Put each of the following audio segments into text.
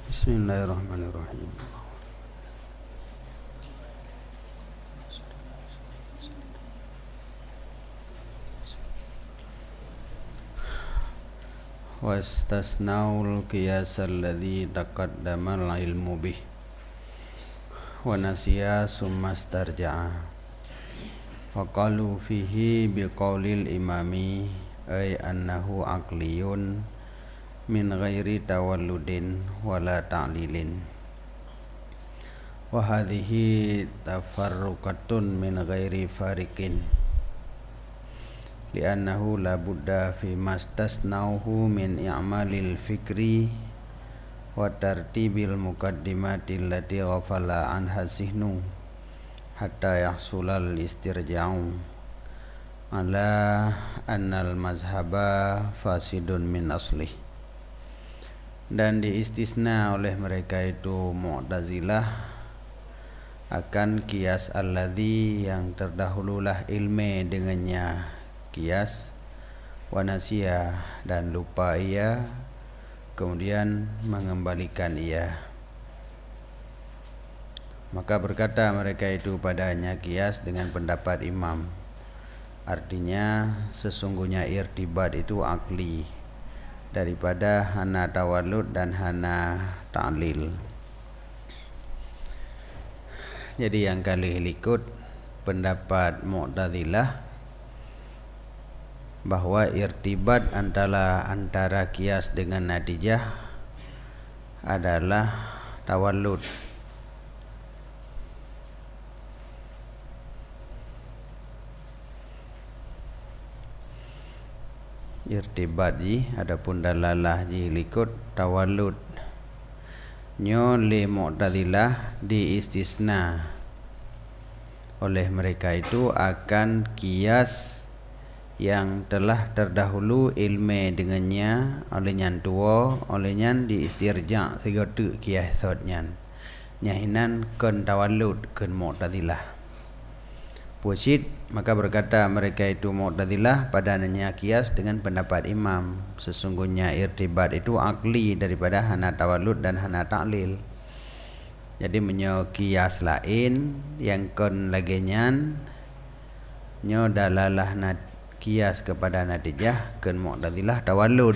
Bismillahirrahmanirrahim. Wastasnaul qiyas alladhi taqaddama al-ilmu bih wa nasiya summa istarja'a wa qalu fihi biqaulil imami ay annahu aqliyun min ghairi tawalludin wala ta'lilin wa hadhihi tafarruqatun min ghairi fariqin li'annahu la budda fi mastasnauhu min i'malil fikri wa tartibil muqaddimati allati ghafala anha zihnu hatta yahsulal istirja'u ala annal mazhaba fasidun min aslih. Dan diistisna oleh mereka itu Mu'tazilah akan qiyas alladzi yang terdahululah ilme dengannya qiyas, wa nasiya dan lupa ia, kemudian mengembalikan ia. Maka berkata mereka itu padanya qiyas dengan pendapat imam. Artinya sesungguhnya irtibat itu akli daripada hana tawallud dan hana ta'lil. Jadi yang kali ikut pendapat Mu'tazilah bahwa irtibat antara qiyas dengan natijah adalah tawallud. Irtibat ji adapun dalalah ji likut tawallud. Nyo li Mu'tazilah diistisna oleh mereka itu akan qiyas yang telah terdahulu ilme dengannya oleh nyan tua, oleh nyan diistirja' segotu qiyas sodnyan nyahinan kun tawallud kun Mu'tazilah pusid. Maka berkata mereka itu Mu'tazilah padanya qiyas dengan pendapat imam, sesungguhnya irtibat itu akli daripada hana tawallud dan hana ta'lil. Jadi menyo qiyas lain yang kun lagi nyan nyo dalalah qiyas kepada natijah kun Mu'tazilah tawallud,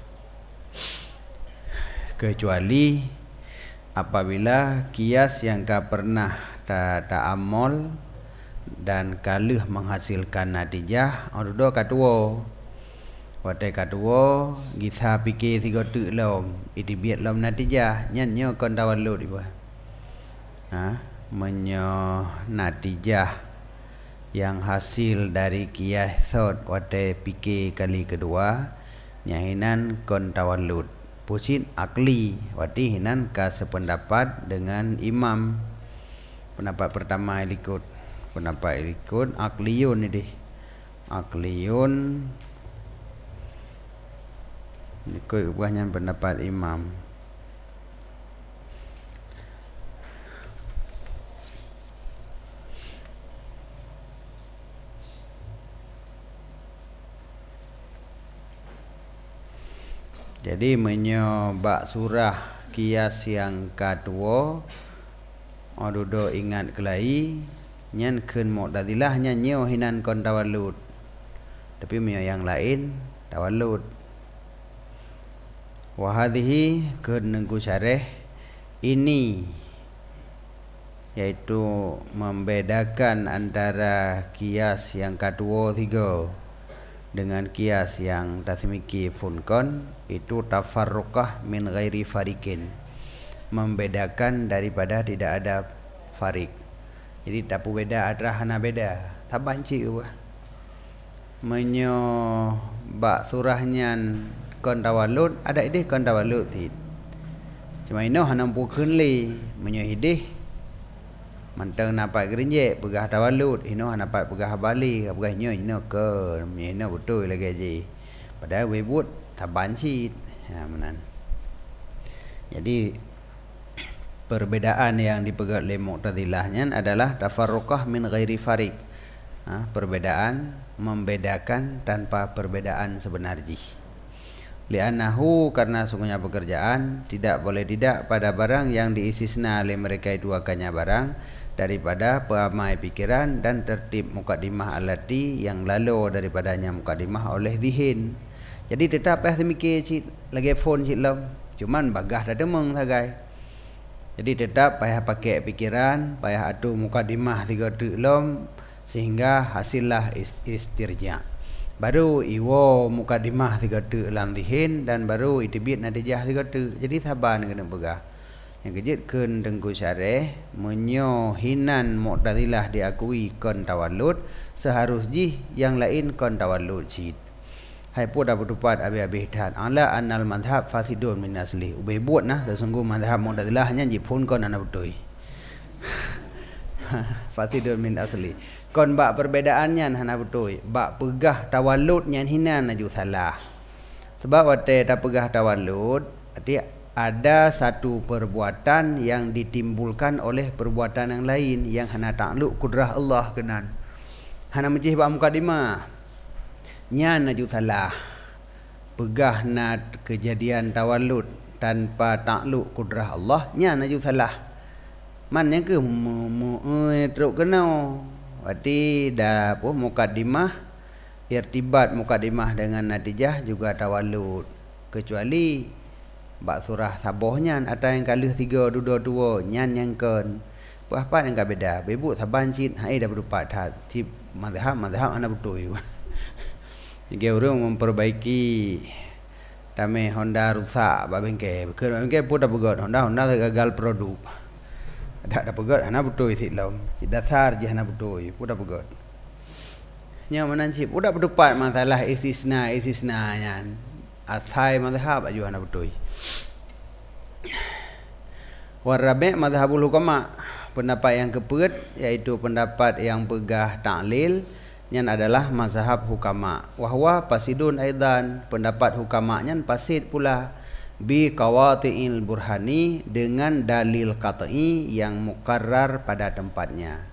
kecuali apabila qiyas yang ka pernah ta'ammul dan kaluh menghasilkan natijah odo katuo wate katuo gisa fikir tiga tu lom itu biat lom natijah nyanyo kon tawallud iba menyo natijah yang hasil dari qiyas sod wate fikir kali kedua nyahinan kon tawallud pusin akli wati hinan ka sependapat dengan imam. Pendapat pertama ikut pendapat ikut akliyun ini, akliyun ikut banyak pendapat imam. Jadi menyobak surah qiyas yang kedua ododo ingat kelai nyan kun Mu'tazilah nyanyo hinan kon tawallud, tapi menyo yang lain tawallud. Wa hadhihi kun nengku syarah ini yaitu membedakan antara qiyas yang kedua tiga dengan qiyas yang tasmiki funkon itu tafarruqah min ghairi fariqin, membedakan daripada tidak ada farik. Jadi tak beda adalah hana beda tabanci ubah menyo bak surahnya kon tawallud ada idih kon tawallud sid cuma ino hana pukun li menyo idih mantang napak gerinje pegah tawallud ino hana napak pegah bali pegah ino ke ino betul lagi ji padahal webut tabanci menan. Jadi perbedaan yang dipegang oleh Mu'tazilahnya adalah tafarruqah min ghairi fariq. Perbedaan membedakan tanpa perbedaan sebenarnya. li'annahu karena sungguhnya pekerjaan tidak boleh tidak pada barang yang diistisna oleh mereka itu akannya barang daripada peramai pikiran dan tertib mukadimah alati yang lalu daripadanya mukadimah oleh zihin. Jadi tetap mikir cik lagi phone cik lam cuman bagah dah demeng sagai. Jadi tetap payah pakai pikiran, payah atur mukadimah 3 tek lam sehingga hasillah istirja. Baru iwo mukadimah 3 tek lam zihin dan baru itibit natijah 3 tek. Jadi sabar kena pegah. Yang kejitkeun Tengku Syarih menyo hinan Mu'tazilah diakui kon tawallud seharus jih yang lain kon tawallud cid. Hai pun dah bertupat habis-habis tan ala annal madhab fasidun min asli. Ubay buat nah sesungguh madhab Mu'tazilah hanya jipun kon ana betul. Fasidun min asli. Kon bak perbedaannya hana betul. Bak pegah tawallud nyan hinan aju salah. Sebab wate tak pegah tawallud arti ada satu perbuatan yang ditimbulkan oleh perbuatan yang lain yang hana takluk kudrah Allah kenan. Hana mejih bak mukadimah. Nyan aju salah. Pegah nat kejadian tawallud tanpa takluk kudrah Allah, nyan aju salah. Man yang ke teruk kenau. Berarti dah apa mukadimah irtibat mukadimah dengan natijah juga tawallud. Kecuali bak surah sabohnya atau yang kalih 3 dua nyan yang kon apa yang beda bebu saban cid hai dah berupa tat tip mazhab ana betul juga. Jika orang memperbaiki tame Honda rusak bak bengkel pun dah begot Honda gagal produk ada begot ana betul sit lam dasar je ana betul pun dah begot nya menancip udah berdepat masalah istisna nyan asai mazhab aju ana betul. Warabi' mazhabul hukama, pendapat yang keempat yaitu pendapat yang pegah ta'lil yang adalah mazhab hukama. Wahwa pasidun aidan, pendapat hukamanya pasid pula bi qawati'il burhani dengan dalil qat'i yang mukarrar pada tempatnya.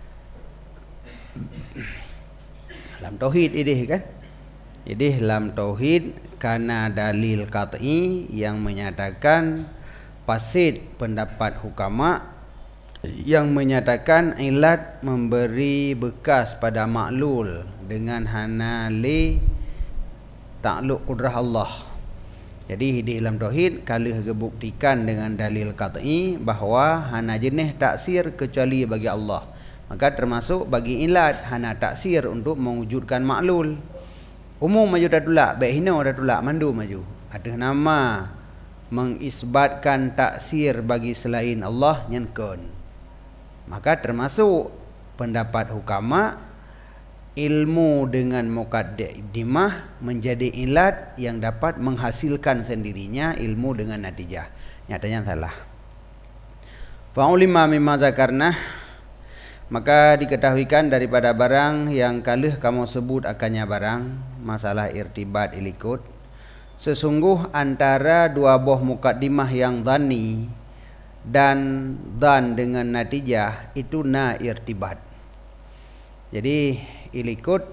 Dalam tauhid ini kan? Jadi dalam tauhid karena dalil qat'i yang menyatakan pasid pendapat hukama yang menyatakan ilat memberi bekas pada maklul dengan hana li takluk kudrah Allah. Jadi di dalam tauhid kalau dibuktikan dengan dalil qat'i bahawa hana jenis taksir kecuali bagi Allah, maka termasuk bagi ilat hana taksir untuk mewujudkan maklul. Umum maju dah tulak, baik hina dah tulak, mandu maju. Ada nama mengisbatkan taksir bagi selain Allah nyankon. Maka termasuk pendapat hukama ilmu dengan muqaddimah menjadi ilat yang dapat menghasilkan sendirinya ilmu dengan natijah. Nyatanya salah. Fa'ulima mimma zakarna, maka diketahuikan daripada barang yang kalih kamu sebut akannya barang masalah irtibat ilikut, sesungguh antara dua buah mukaddimah yang dhani dan dhan dengan natijah itu na irtibat. Jadi ilikut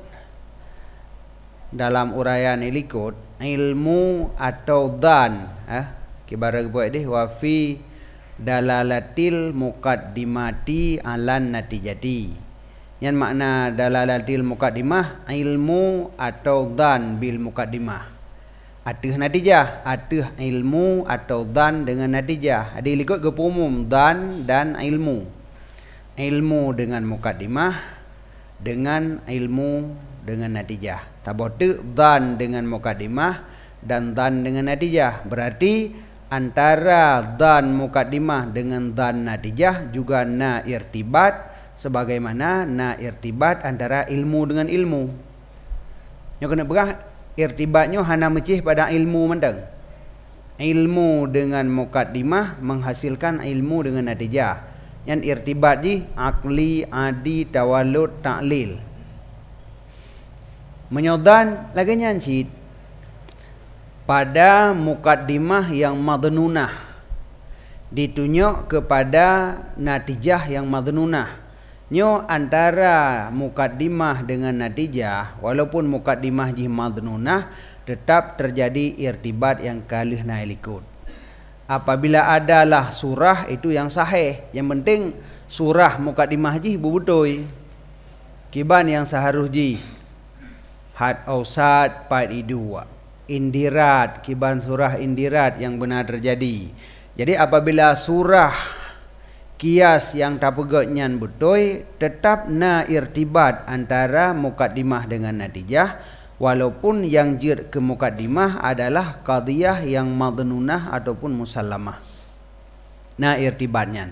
dalam uraian ilikut ilmu atau dhan kibarat buat deh wa fi dalalatil muqaddimati alan natijati. Yang makna dalalatil muqaddimah ilmu atau dhan bil muqaddimah. Atih natijah, atih ilmu atau dhan dengan natijah. Ada ikut ke umum dhan dan ilmu. Ilmu dengan muqaddimah dengan ilmu dengan natijah. Tabotu dhan dengan muqaddimah dan dhan dengan natijah. Berarti antara dhan muqaddimah dengan dhan natijah juga na irtibat, sebagaimana na irtibat antara ilmu dengan ilmu. Yang kena berah irtibatnya hana mecih pada ilmu mentang. Ilmu dengan muqaddimah menghasilkan ilmu dengan natijah. Yang irtibat ji akli, adi, tawallud, ta'lil. Menyodan lagi nyancit pada muqaddimah yang madnunah ditunjuk kepada natijah yang madnunah. Nyo antara muqaddimah dengan natijah, walaupun muqaddimah ji madnunah, tetap terjadi irtibat yang kalih na ikut. Apabila adalah surah itu yang sahih, yang penting surah mukaddimah ji bubutoi. Kiban yang seharus ji had ausad part idua. Indirat, kiban surah indirat yang benar terjadi. Jadi apabila surah kias yang tapegotnyan butoi, tetap na irtibat antara mukaddimah dengan natijah. Walaupun yang jir ke mukaddimah adalah qadiyah yang madnunah ataupun musallamah. Nah irtibatnya.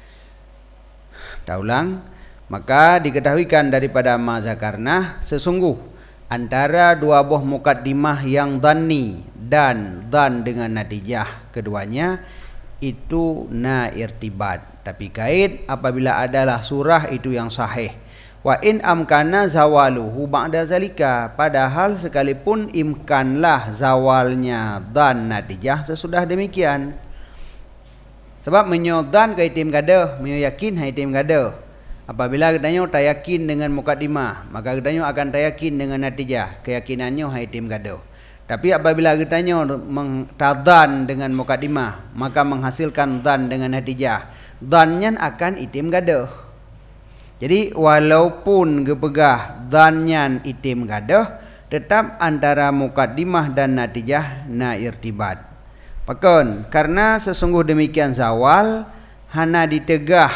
Taulang, maka diketahuikan daripada mazakarna sesungguh antara dua buah mukaddimah yang dhanni dan dhan dengan natijah keduanya itu na irtibat. Tapi kait apabila adalah surah itu yang sahih. Wa in amkana zawaluhu ba'da zalika, padahal sekalipun imkanlah zawalnya dhan natijah sesudah demikian. Sebab menyodan ke itim gada, menyakin hai itim gada. Apabila katanya tak yakin dengan mukaddimah, maka katanya akan tak yakin dengan natijah, keyakinannya hai itim gada. Tapi apabila katanya tadhan dengan mukaddimah, maka menghasilkan dhan dengan natijah, dhannya akan itim gada. Jadi walaupun gepegah dhanyan itim gadah, tetap antara mukaddimah dan natijah na irtibat. Pakon, karena sesungguh demikian zawal hana ditegah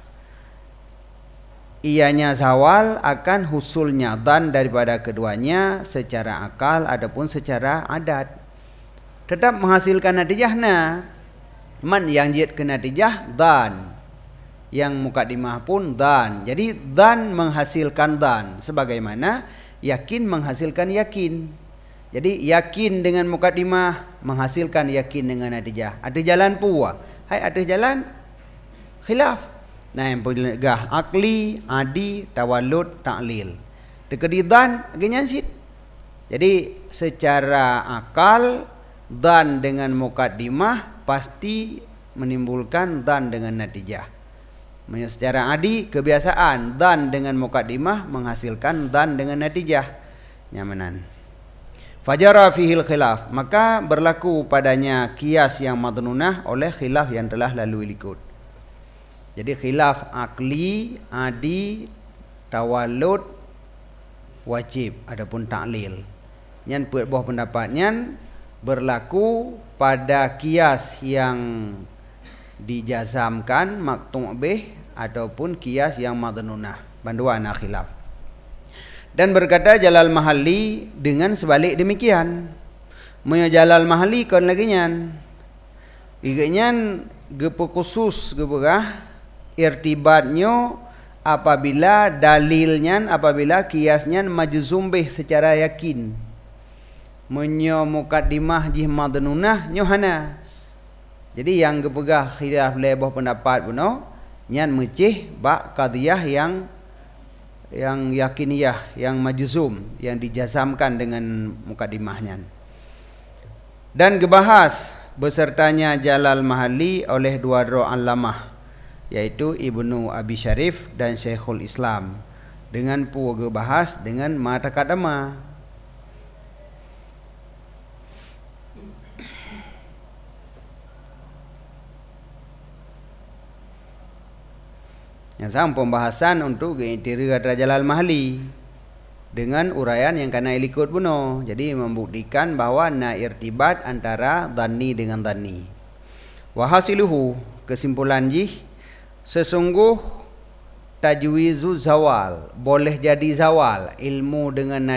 ianya zawal akan husulnya dhan daripada keduanya secara akal ataupun secara adat. Tetap menghasilkan natijah na. Man yang jid ke natijah dhan. Yang mukaddimah pun dhan. Jadi dhan menghasilkan dhan, sebagaimana yakin menghasilkan yakin. Jadi yakin dengan mukaddimah menghasilkan yakin dengan natijah. Ada jalan pua, hai ada jalan khilaf. Nah yang pelegah akli, adi, tawallud, ta'lil. Dekedi dhan genyansit. Jadi secara akal dhan dengan mukaddimah pasti menimbulkan dhan dengan natijah. Secara adi kebiasaan dhan dengan mukaddimah menghasilkan dhan dengan natijah. Nyamanan. Fajara fihil khilaf, maka berlaku padanya kias yang madnunah oleh khilaf yang telah lalu ikut. Jadi khilaf akli, adi, tawallud, wajib adapun ta'lil. Nyan buah pendapatnya berlaku pada kias yang dijazamkan maqtu' bih ataupun kias yang madnunah. Banduan khilaf. Dan berkata Jalal Mahalli dengan sebalik demikian. Menyo Jalal Mahalli kon lagi nyan. Igenyan gepo khusus geberah irtibatnya apabila dalilnya, apabila kiasnya majzum bih secara yakin. Menyo mukaddimah jih madnunah nyohana. Jadi yang gepegah khilaf lebih pendapat puno nyan mecih bak qadiyah yang yakiniyah, yang majzum, yang dijazamkan dengan mukaddimahnya. Dan gebahas besertanya Jalal Mahalli oleh dua alamah, yaitu Ibnu Abi Syarif dan Syekhul Islam, dengan pu gebahas dengan mata kadama. Yang sama pembahasan untuk intiri kata Jalal Mahalli dengan uraian yang kena ilikut buno. Jadi membuktikan bahawa na irtibat antara dhanni dengan dhanni. Wahasiluhu, kesimpulan jih, sesungguh tajwizu zawal, boleh jadi zawal. Ilmu dengan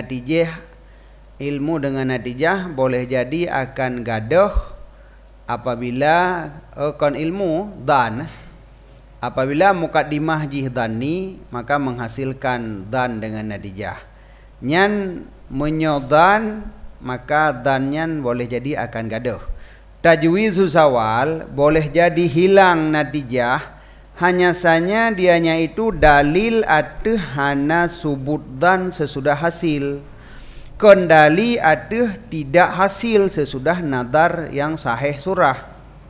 natijah boleh jadi akan gadah apabila kon ilmu dhan. Apabila mukaddimah jih dhanni, maka menghasilkan dhan dengan natijah. Nyan menyodan, maka dhannya boleh jadi akan gaduh. Tajwizu zawal boleh jadi hilang natijah, hanya saja dianya itu dalil atau hana subut dhan sesudah hasil. Kendali atau tidak hasil sesudah nadar yang sahih surah.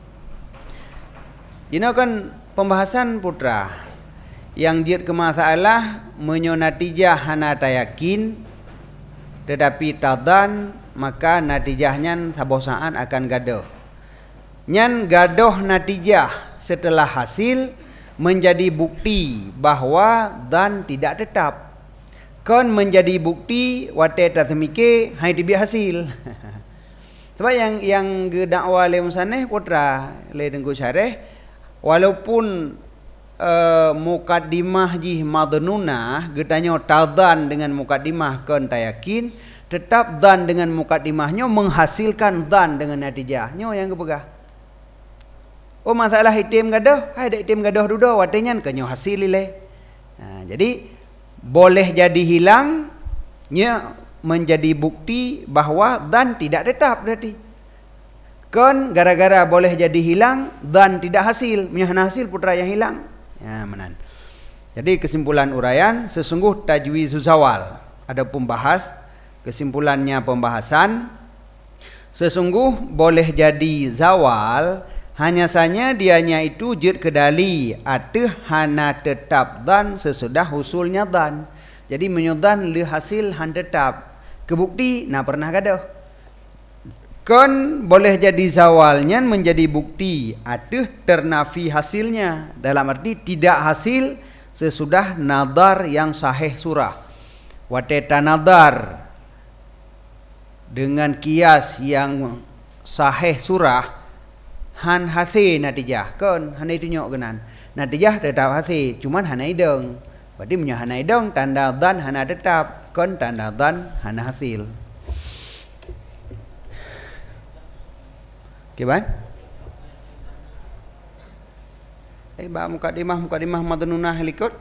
Ini kan pembahasan putra yang jid ke masalah menyo natijah hana tayakin tetapi tadhan, maka natijahnya sabosaan akan gadoh. Nyan gadoh natijah setelah hasil menjadi bukti bahwa dan tidak tetap. Kon menjadi bukti wate tasmike hai tibi hasil. Sebab yang gedakwa le musaneh putra le tengku syareh walaupun mukaddimah jih madnunah getanya tadan dengan mukaddimah kon tayakin, tetap dan dengan mukaddimahnya menghasilkan dan dengan natijahnya yang kepegah. Oh masalah itim gadoh, hai dak itim gadoh dudo watenyan kenyo hasil le. Jadi boleh jadi hilangnya menjadi bukti bahwa dan tidak tetap berarti. Kon gara-gara boleh jadi hilang dan tidak hasil, menyahana hasil putra yang hilang. Ya menan. Jadi kesimpulan uraian sesungguh tajwizuz zawal. Ada pembahas kesimpulannya pembahasan sesungguh boleh jadi zawal hanya saja dianya itu jid kedali atau hana tetap dan sesudah husulnya dan. Jadi menyudan li hasil han tetap. Kebukti nak pernah gadoh. Kon boleh jadi zawalnya menjadi bukti atau ternafi hasilnya. Dalam arti tidak hasil sesudah nadar yang sahih surah. Wateta nadar dengan kias yang sahih surah han hasil natijah. Kon han itu nyok genan. Natijah tetap hasil, cuman hana ideng. Berarti punya hana ideng tanda dan hana tetap. Kon tanda dan hana hasil. Kiban? Ba mukadimah madnunah likut.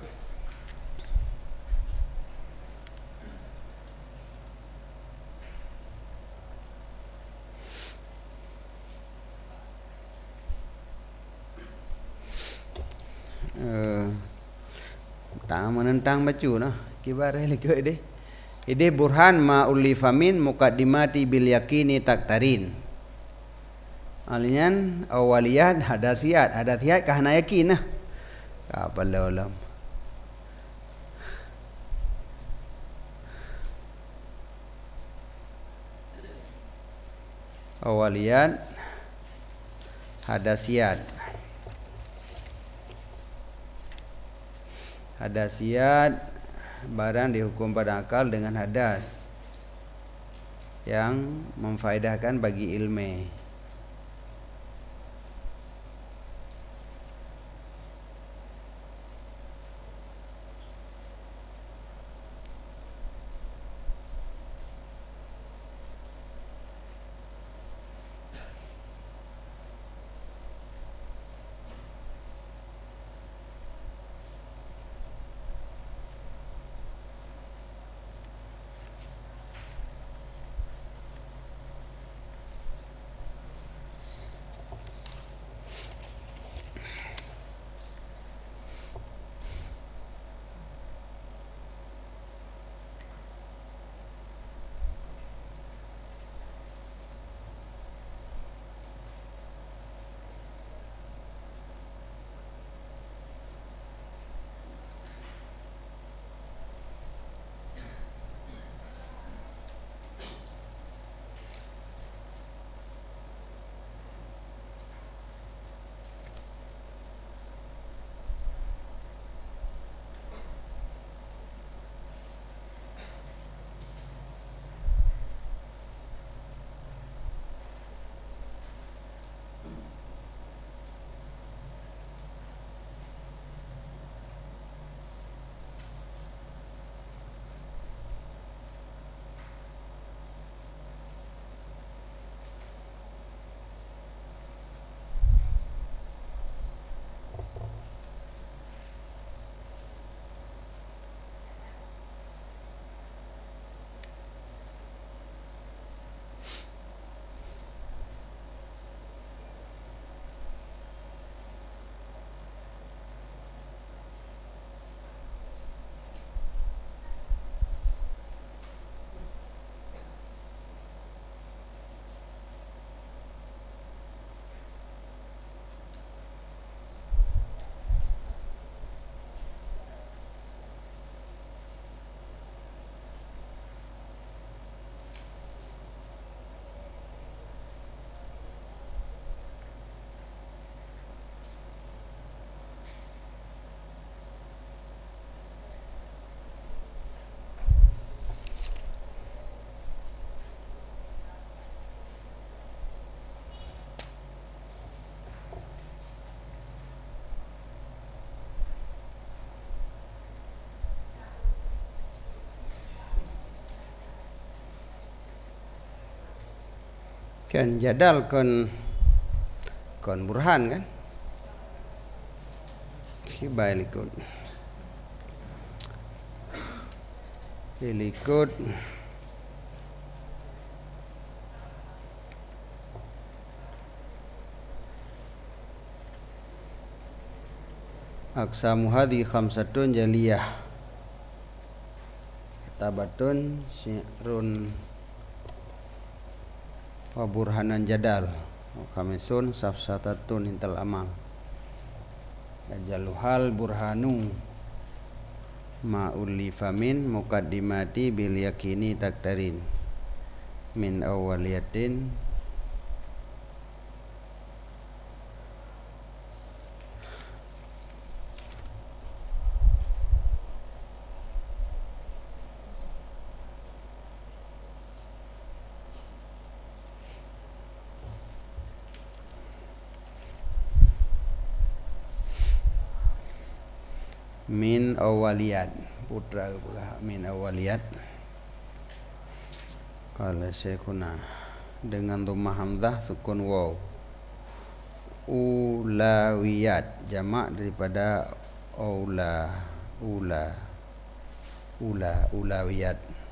Tak menentang bacu noh. Kibar likut deh. Ide burhan ma ulifamin mukaddimati bil yakini taktarin. Alian awaliyat hadasiyat kahana yakin nah. Apa laulam. Awaliyat hadasiyat. Hadasiyat barang dihukum pada akal dengan hadas yang memfaedahkan bagi ilmu. Kan jadal kon burhan kan. Sibai likut. Likut aksamu hadhi khamsatun jaliyah tabatun syi'run wa burhanan jadal wa khamisun safsatatun intal amal ajaluhal burhanu ma'ulifa min muqaddimati bil yakini taktarin min awwaliyatin min awaliyat putra pula min awaliyat qala syekhuna dengan dhammah hamzah sukun waw ulawiyat jamak daripada ulawiyat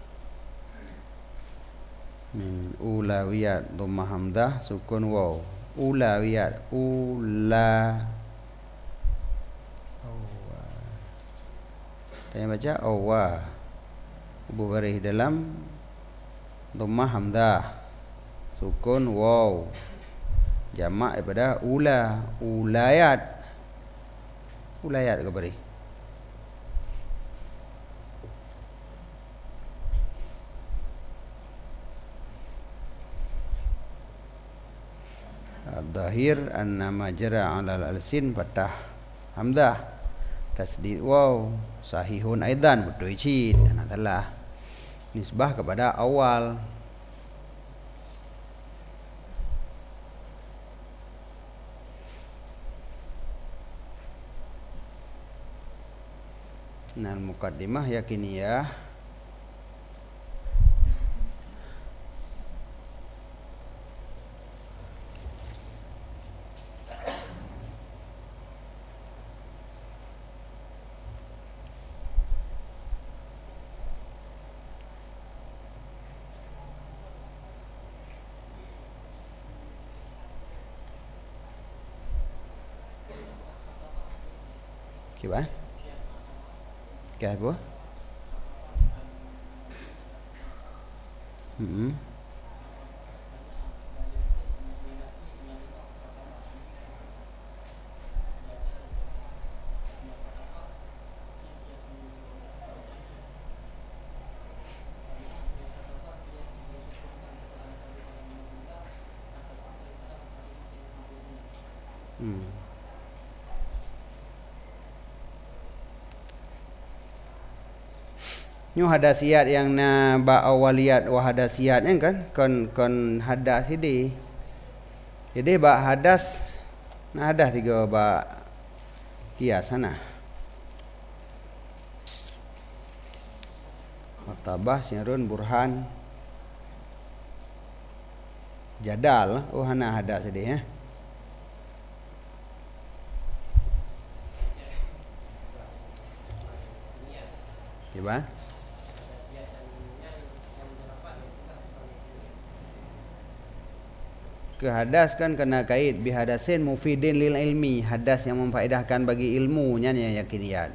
min ulawiyat dhammah hamzah sukun waw ulawiyat saya baca awwa Abu Barih dalam dhammah hamzah sukun waw jamak daripada ulayat ke Barih Al-Zahir anna majra 'alal alsin fatah hamzah tasdid waw sahihun aidan betul cin adalah nisbah kepada awal nal muqaddimah yakiniyah Kiba? Kaya apa? Nyu hadasiyat yang na ba awaliyat wa hadasiyatnya kan kon hadas hidi. Jadi ba hadas na hadas tiga ba kias sana. Martabah syi'run burhan jadal hana hadas hidi ya. Coba ke hadas kan kena kait bihadasin mufidin lil ilmi hadas yang memfaedahkan bagi ilmunya ya yakiniyat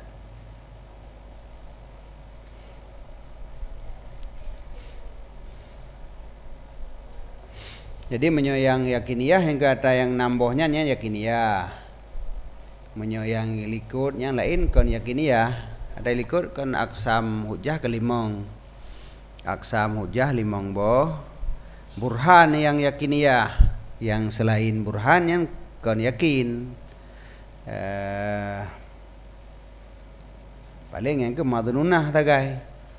jadi menyoyang yakiniyah yang kata yang nambohnya yakiniyah menyoyang likut yang lain kon yakiniyah ada likut kon aksam hujah kelimong aksam hujah limong boh burhan yang yakiniyah yang selain burhan yang kon yakin paling yang ke madnunah tagai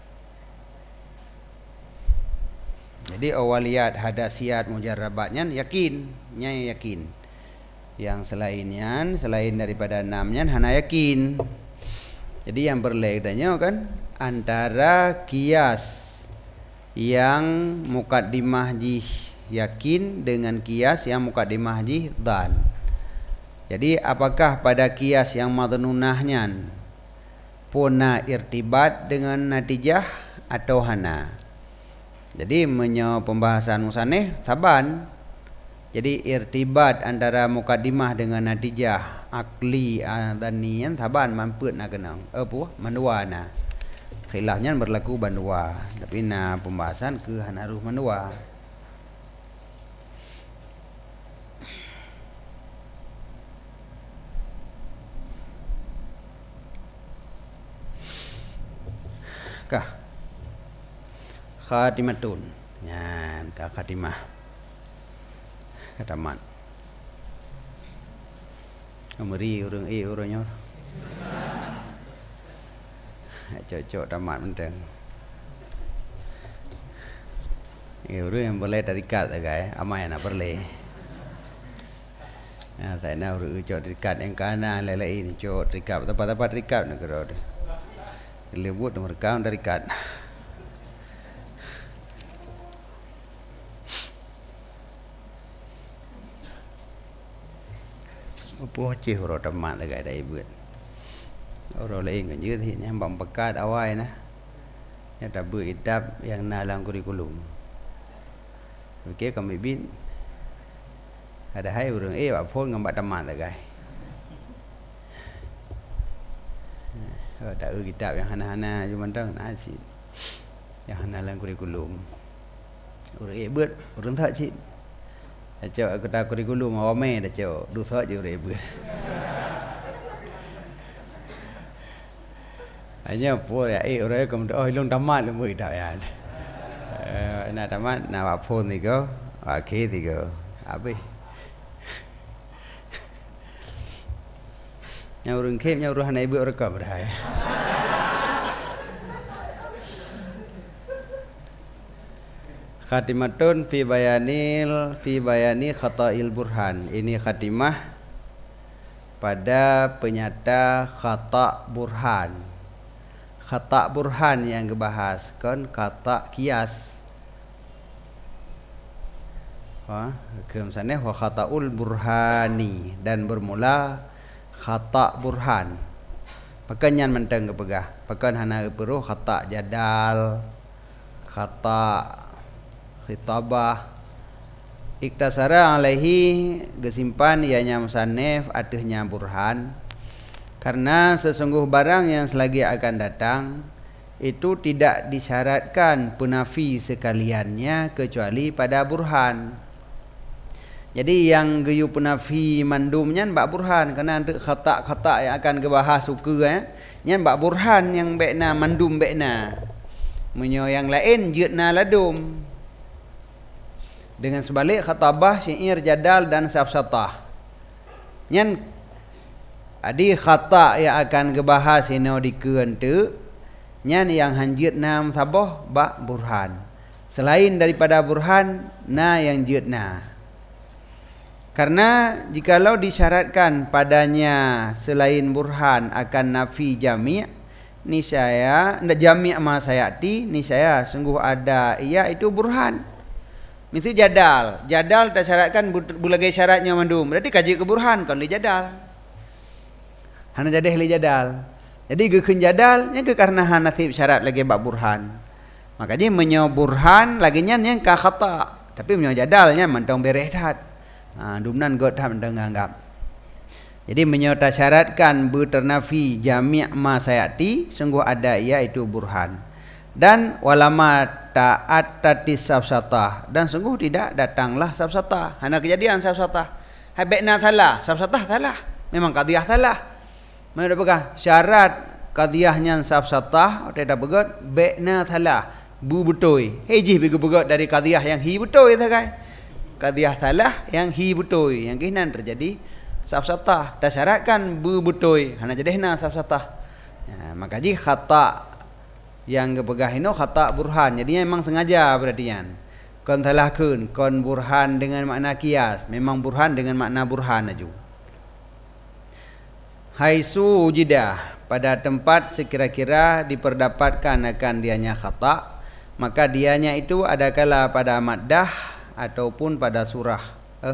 jadi awaliyat hadasiyat mujarrabatnya yakinnya yakin yang selainnya selain daripada enamnya hana yakin jadi yang berbedanya kan antara kias yang muqaddimah yakin dengan kias yang muqaddimah ji dhan. Jadi apakah pada kias yang madnunahnya puna irtibat dengan natijah atau hana? Jadi menyo pembahasan musannif saban. Jadi irtibat antara muqaddimah dengan natijah akli danian saban mamput nak kenang. Mandua na. Khilafnya berlaku bandua. Tapi na pembahasan ke hanaruh mandua. Kah khatimatun nyan ka khatimah katamat amri urang urangnya cocok tamat menteng urang yang boleh tarikat guys amai nak boleh tại nào rồi cho tarikat yang kana lain cho tarikat tempat-tempat tarikat nak kerod lebut mereka tarikat apa cih orang tamat dekat dah ibu orang lain kan je thì yang bang pekat awal na yang tak berkitab yang dalam kurikulum okey kami bin ada hai orang buat phone ngambat tamat dekat tak ada kitab yang hana-hana cuma tang nak cik yang hana dalam kurikulum orang buat orang tak cik cok aku tak kurikulum awame dah cok dosa je orang buat hanya pun ya orang kamu dah long tamat lu mui tak ya nak tamat nak buat phone ni kau akhir ni kau habis yang orang kem yang orang hana ibu orang kau dah khatimatun fi bayani khata'il burhan. Ini khatimah pada penyata khata' burhan. Khata' burhan yang dibahas kan khata' kias. Misalnya wa khata'ul burhani dan bermula khata' burhan. Pakan yang menteng kepegah. Pakan hana keperuh khata' jadal, khata' khitabah iktasara alaihi gesimpan ianya musannif adehnya burhan karena sesungguh barang yang selagi akan datang itu tidak disyaratkan penafi sekaliannya kecuali pada burhan. Jadi yang geyu penafi mandumnya mbak burhan karena untuk khata' yang akan gebahas suka nya mbak burhan yang bekna mandum bekna menyo yang lain jutna ladum. Dengan sebalik khatabah, syair, jadal dan safsatah. Nyan adi khata yang akan gebahas ino dikeun teu nyan yang hanjit nam sabah ba burhan. Selain daripada burhan na yang jutna. Karena jikalau disyaratkan padanya selain burhan akan nafi jami' niscaya jami' ma sayati niscaya sungguh ada ia itu burhan. Mesti jadal tak syaratkan bulagai syaratnya mandum. Berarti kaji ke burhan kan li jadal. Hana jadeh li jadal. Jadi gekeun jadal nya ke karena nasib syarat lagi bab burhan. Makanya menyo burhan lagi nya yang ka khata. Tapi menyo jadalnya mantong bereh dat. Dumnan god ham mantong anggap. Jadi menyo tak syaratkan berternafi jami' ma sayati sungguh ada ia itu burhan. Dan walama ta'at tatis safsatah dan sungguh tidak datanglah safsatah. Hana kejadian safsatah. Habekna salah, safsatah salah. Memang qadhiyah salah. Mana apakah syarat qadhiyahnya safsatah tidak begot bekna salah. Bu betoi. Hejih bigu begot dari qadhiyah yang hi betoi sagai. Qadhiyah salah yang hi betoi. Yang kinan terjadi safsatah. Tasyaratkan bu betoi. Hana jadihna safsatah. Ya, maka ji khata' yang kepegah ini khata' burhan. Jadinya memang sengaja perhatian. Kon salahkeun, kon burhan dengan makna kias. Memang burhan dengan makna burhan aju. Haisu ujidah, pada tempat sekira-kira diperdapatkan akan dianya khata', maka dianya itu adakala pada maddah ataupun pada surah.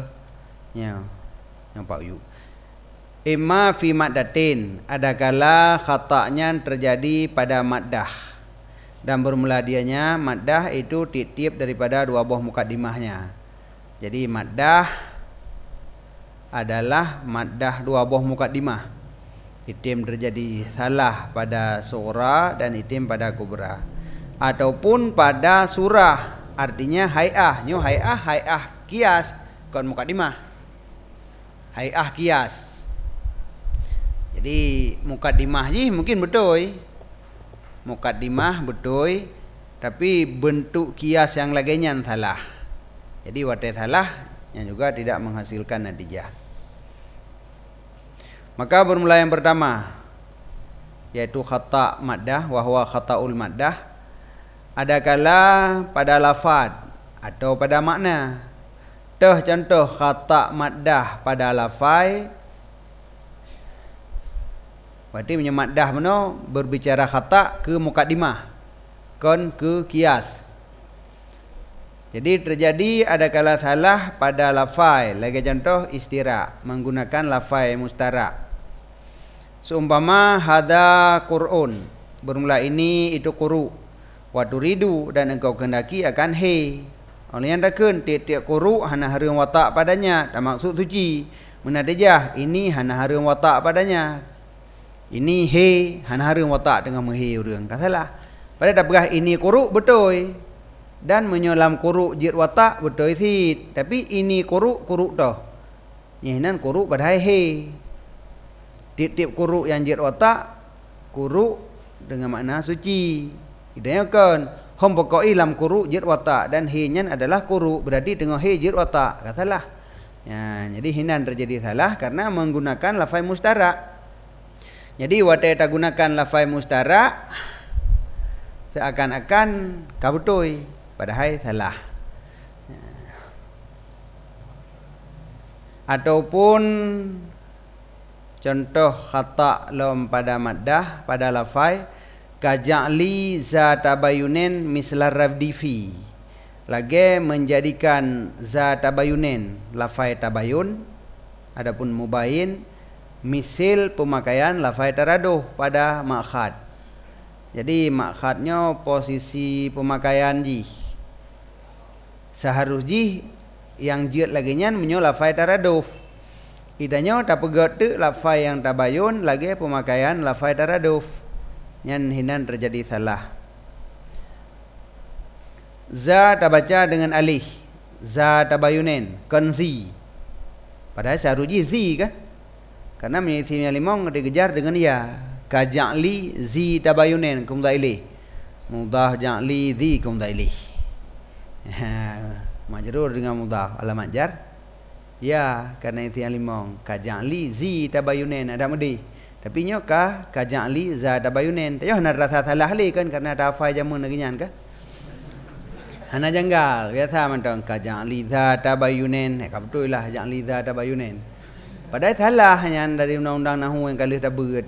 Yang Pak Yu. Imma fi maddatin, adakala khata'nya terjadi pada maddah. Dan bermula dianya maddah itu tiap-tiap daripada dua buah mukaddimahnya. Jadi maddah adalah maddah dua buah mukaddimah. Itim terjadi salah pada surah dan itim pada kubra. Ataupun pada surah, artinya hay'ah. Nyo hay'ah kias kon mukaddimah. Hay'ah kias. Jadi mukaddimah ji mungkin betul. Mukaddimah betul, tapi bentuk kias yang laginya salah. Jadi watai salah yang juga tidak menghasilkan natijah. Maka bermula yang pertama yaitu khata' maddah wa huwa khata'ul maddah. Adakala pada lafaz atau pada makna. Contoh khata' maddah pada lafaz. Berarti maddah mano berbicara khata' ke mukaddimah, kon ke kias. Jadi terjadi adakala salah pada lafaz. Lagi contoh istira menggunakan lafaz mustara. Seumpama hadza Qur'un, bermula ini itu quru. Wa turidu, dan engkau kehendaki akan he. Oleh yang takun tiap-tiap quru hana harum watak padanya, tak maksud suci. Menatijah ini hana harum watak padanya. Ini he hana harum watak dengan mehe urang. Tak salah. Pada tak berah ini quru betul. Dan menyolam quru jid watak betul si. Tapi ini quru toh. Nyinan quru pada he. Tiap-tiap quru yang jid watak quru dengan makna suci. Idanya kan hom pokoi lam quru jid watak dan he nyan adalah quru, berarti dengan he jid watak. Tak salah. Ya, jadi hinan terjadi salah karena menggunakan lafaz mustara. Jadi watai tak gunakan lafaz mustara seakan-akan kabutoi, padahal salah. Ataupun contoh khata' lam pada maddah pada lafaz kaja'li za tabayunin mislar rabdifi. Lagi menjadikan za tabayunin lafaz tabayun adapun mubayin misil pemakaian lafaz taraduh pada makhad. Jadi makhadnya posisi pemakaian ji. Seharusnya yang jid lagi nyan menyo lafaz taraduh. Idanya tak pegat tu lafaz yang tabayun lagi pemakaian lafaz taraduh. Nyan hinan terjadi salah. Za tabaca dengan alih. Za tabayunin kanzi. Padahal seharusnya zi kan? Karena menyisimnya limong dikejar dengan ya. Kaja'li zi tabayunin kumda ilih. Mudah ja'li zi kumda ilih. Majrur dengan mudah alamat jar. Ya, karena itu yang limong. Kaja'li zi tabayunin ada mudi. Tapi nyoka kaja'li za tabayunin. Tayo hana rasa salah li kan karena ada hafal jamun lagi nyan kan? Hana janggal biasa mantong kaja'li za tabayunin. Betul lah ja'li za tabayunin. Padahal salah hanya dari undang-undang nahu yang kali tak berat.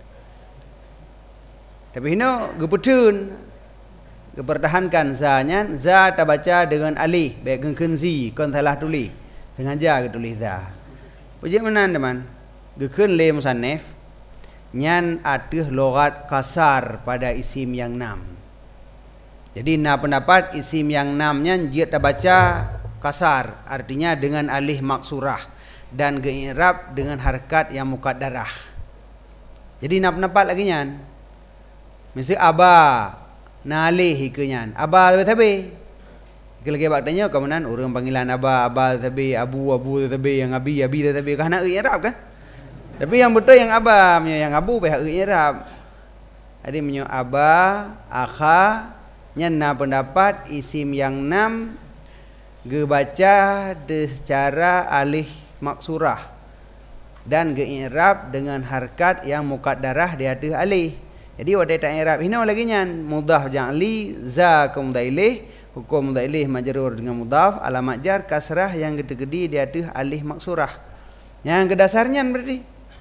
Tapi ini geputun, gepertahankan zanya, za tak baca dengan alih, baik dengan zi, kon salah tulis, sengaja tulis za. Puji mana teman? Gekun le musannif, nyan atuh logat kasar pada isim yang enam. Jadi na pendapat isim yang enam nyan jid tak baca kasar, artinya dengan alih maksurah. Dan ge'irab dengan harkat yang mukaddarah. Jadi nak pendapat lagi nyan. Mesti aba nalih ikenyan. Aba tabe. Lagi baktanya kemudian orang panggilan aba tabe, abu tabe, yang abi tabe kan nak i'rab kan? Tapi yang betul yang aba, yang abu pihak i'rab. Jadi menyo aba, akha, nyan na pendapat isim yang enam gebaca secara alih maksurah dan ge'irab dengan harkat yang mukaddarah di atas alih. Jadi wadai tak i'rab hina lagi nyan mudah ja'li za ke mudhaf ilaih, hukum mudhaf ilaih majrur dengan mudhaf, alamat jar kasrah yang gede-gede di atas alih maksurah. Yang kedasarnya berarti.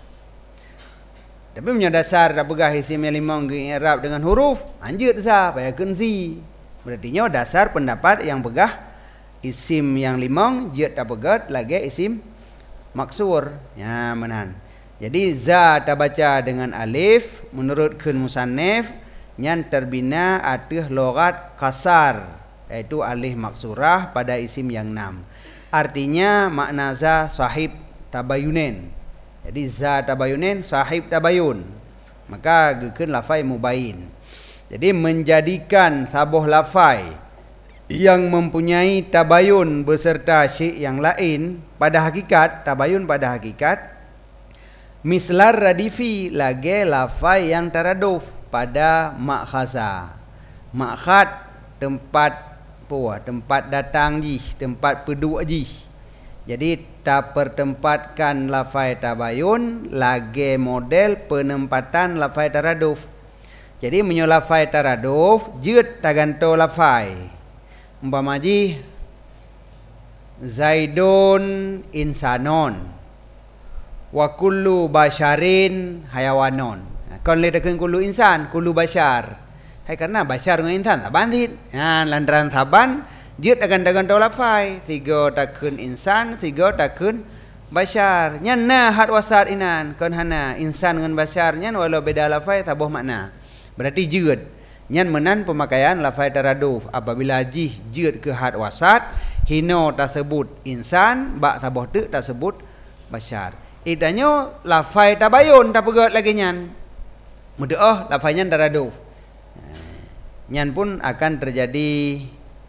Tapi punya dasar dah pegah isim yang limang ge'irab dengan huruf anjut za payah kenzi. Berarti nya dasar pendapat yang pegah isim yang limong jid ta pegat lagi isim maksur. Ya menan. Jadi za ta baca dengan alif menurut kun musannif nyan terbina atas logat kasar, iaitu alif maksurah pada isim yang 6. Artinya makna za sahib tabayunin. Jadi za tabayunin sahib tabayun. Maka gekeun lafai mubayin. Jadi menjadikan sabuh lafai yang mempunyai tabayun beserta syai' yang lain pada hakikat, tabayun pada hakikat, mislar radifi lagi lafai yang taraduf pada makhaza. Makhad tempat tempat datang jih, tempat peduk jih. Jadi tak pertempatkan lafai tabayun lagi model penempatan lafai taraduf. Jadi menyo lafai taraduf jid taganto lafai. Umpama ji Zaidun insanon wa kullu basyarin hayawanon. Kon le takun kullu insan, kullu basyar. Hai karena basyar dengan insan tak bandit. Ha lantaran saban jid akan tau lafai. 3 takun insan, 3 takun basyar. Nyan na had wasat inan. Kon hana insan dengan basyar nyan walau beda lafai sabuh makna. Berarti jid. Nyan menan pemakaian lafai taraduf apabila jid ke had wasat, hino tersebut insan, ba sabuh tu tersebut basyar. Idanyo lafai tabayun tak pegat lagi nyan. Mudah lafai nyan taraduf. Nyan pun akan terjadi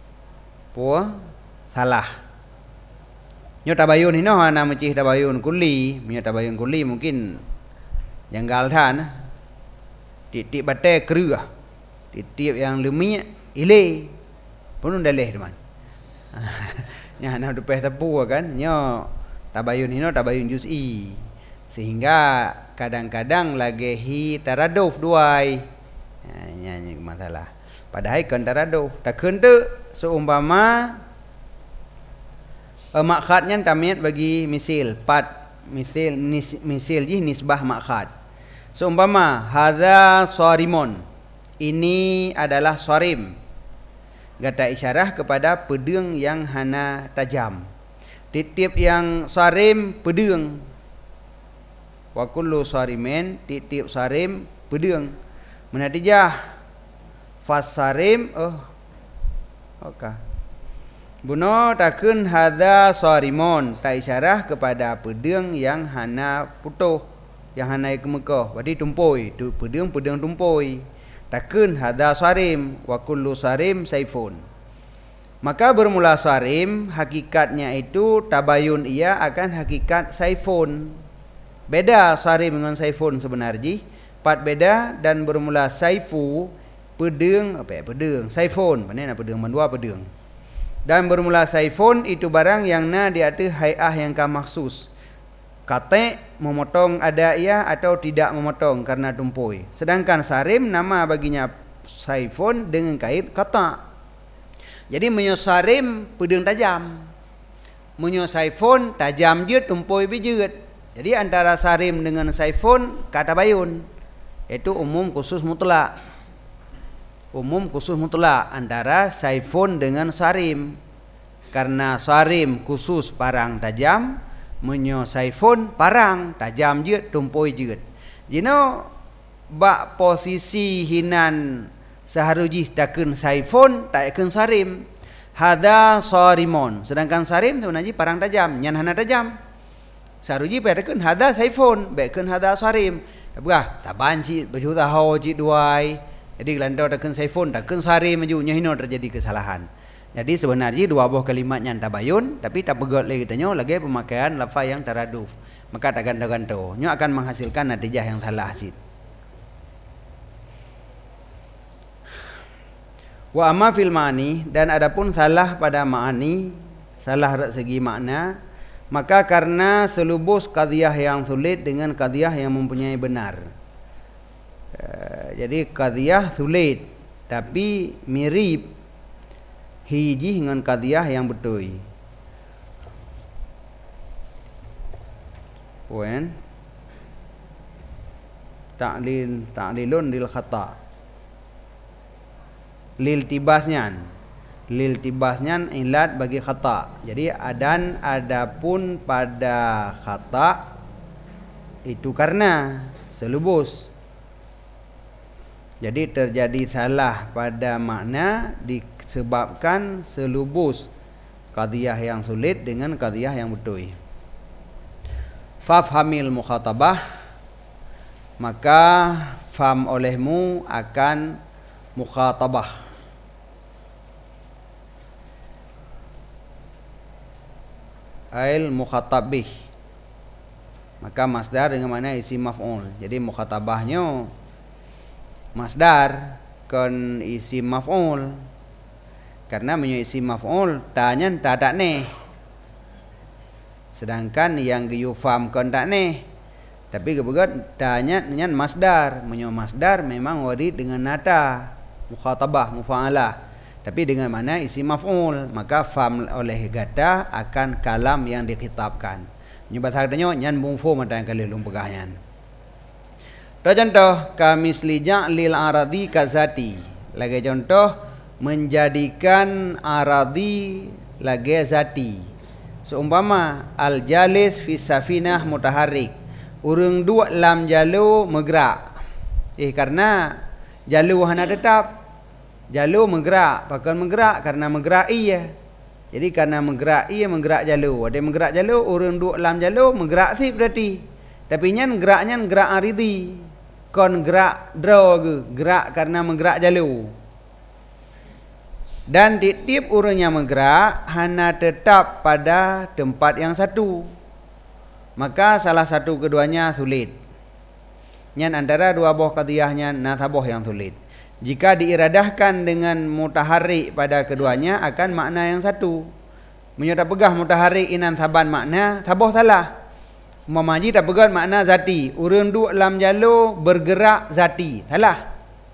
salah. Nyo tabayun hino hana mecih tabayun kuli, nyo tabayun kuli mungkin janggal than. Titik bate kerah. Titik yang lemik ile. Pun daleh teman. Nya hana dupeh tepu kan. Nyo tabayun hino tabayun juz'i, sehingga kadang-kadang lagi hi taraduf duai. Nyanyi masalah. Padahal kan taraduf. Takun tu seumpama makhadnya tamiat bagi misil misil ji nisbah makhad. Seumpama hadza sarimun, ini adalah sarim. Gata isyarah kepada pedang yang hana tajam. Titip yang sarim pedang. Wa kullu sarimin, titip sarim pedang. Menatijah fasarim okah. Buno takun hadza sarimun, ta isyarah kepada pedang yang hana putuh, yang hana ke Mekah. Berarti tumpoi, tu pedang tumpoi. Takun hadza sarim wa kullu sarim saifun. Maka bermula sarim, hakikatnya itu tabayun ia akan hakikat saifun. Beda sarim dengan saifun sebenarnya. Pat beda dan bermula saifu, pedang, pedang, saifun. Mana nak pedang, mandua pedang. Dan bermula saifun itu barang yang na di atas hai'ah yang ka maksus. Kate memotong ada ia atau tidak memotong karena tumpoi. Sedangkan sarim nama baginya saifun dengan kait kata. Jadi menyosarim pedang tajam, menyosaifun tajam jut tumpoi bijut. Jadi antara sarim dengan saifun kata bayun, itu umum khusus mutlak. Umum khusus mutlak antara saifun dengan sarim. Karena sarim khusus parang tajam, menyosaifun parang tajam jut tumpoi jut. Jino bak posisi hinan seharujih takun saifun takun sarim. Hadza sarimon. Sedangkan sarim sebenarnya parang tajam, nyan hana tajam. Seharujih takun hadza saifun, bakun hadza sarim. Apakah? Taban ci baju tahu ci duai. Jadi landau takun saifun, takun sarim maju hino terjadi kesalahan. Jadi sebenarnya dua buah kalimat yang tabayun, tapi tak pegat lagi tanyo lagi pemakaian lafaz yang taraduf. Maka tak ganto-ganto. Nyo akan menghasilkan natijah yang salah sid. Wa amma fil ma'ani, dan adapun salah pada ma'ani, salah dari segi makna, maka karena selubus qadhiyah yang sulit dengan qadhiyah yang mempunyai benar. Jadi qadhiyah sulit tapi mirip hiji dengan qadhiyah yang betul. Wen ta'lilun lil khata' lil tibasnya liltibasnya ilat bagi khata. Jadi adapun pada khata itu karena selubus. Jadi terjadi salah pada makna disebabkan selubus qadhiyah yang sulit dengan qadhiyah yang betul. Fafhamil mukhatabah, maka faham olehmu akan mukhatabah. Ail mukhatabih, maka masdar dengan mana isim maf'ul. Jadi mukhatabahnya masdar kon isim maf'ul, karena menyo isim maf'ul tanya tak ne, sedangkan yang yufam kon tak ne. Tapi kebegat tanya nyan masdar, menyo masdar memang warid dengan nata mukhatabah mufa'alah, tapi dengan mana isim maf'ul, maka faham oleh gata akan kalam yang dikitabkan. Bahasa katanya nyan mufo mata yang kali lum pegahyan. Contoh kamisli ja'lil aradi kazati. Lagi contoh menjadikan aradi lagi zati. Seumpama al jalis fi safinah mutaharrik. Urang dua lam jalu megrak. Karena jalu hana tetap. Jalu menggerak, pakal menggerak karena menggerak iya. Jadi karena menggerak iya menggerak jalu. Ada menggerak jalu, urang duk lam jalu menggerak sih berarti. Tapi nyan geraknya gerak aridi. Kon gerak draw ke, gerak karena menggerak jalu. Dan tiap urangnya menggerak hanya tetap pada tempat yang satu. Maka salah satu keduanya sulit. Nyan antara dua buah qadhiyahnya nasabah yang sulit. Jika diiradahkan dengan mutaharrik pada keduanya akan makna yang satu. Menyo tak pegah mutaharrik inan saban makna, sabah salah. Mamaji tak pegah makna zati. Urang duk lam jalo bergerak zati. Salah.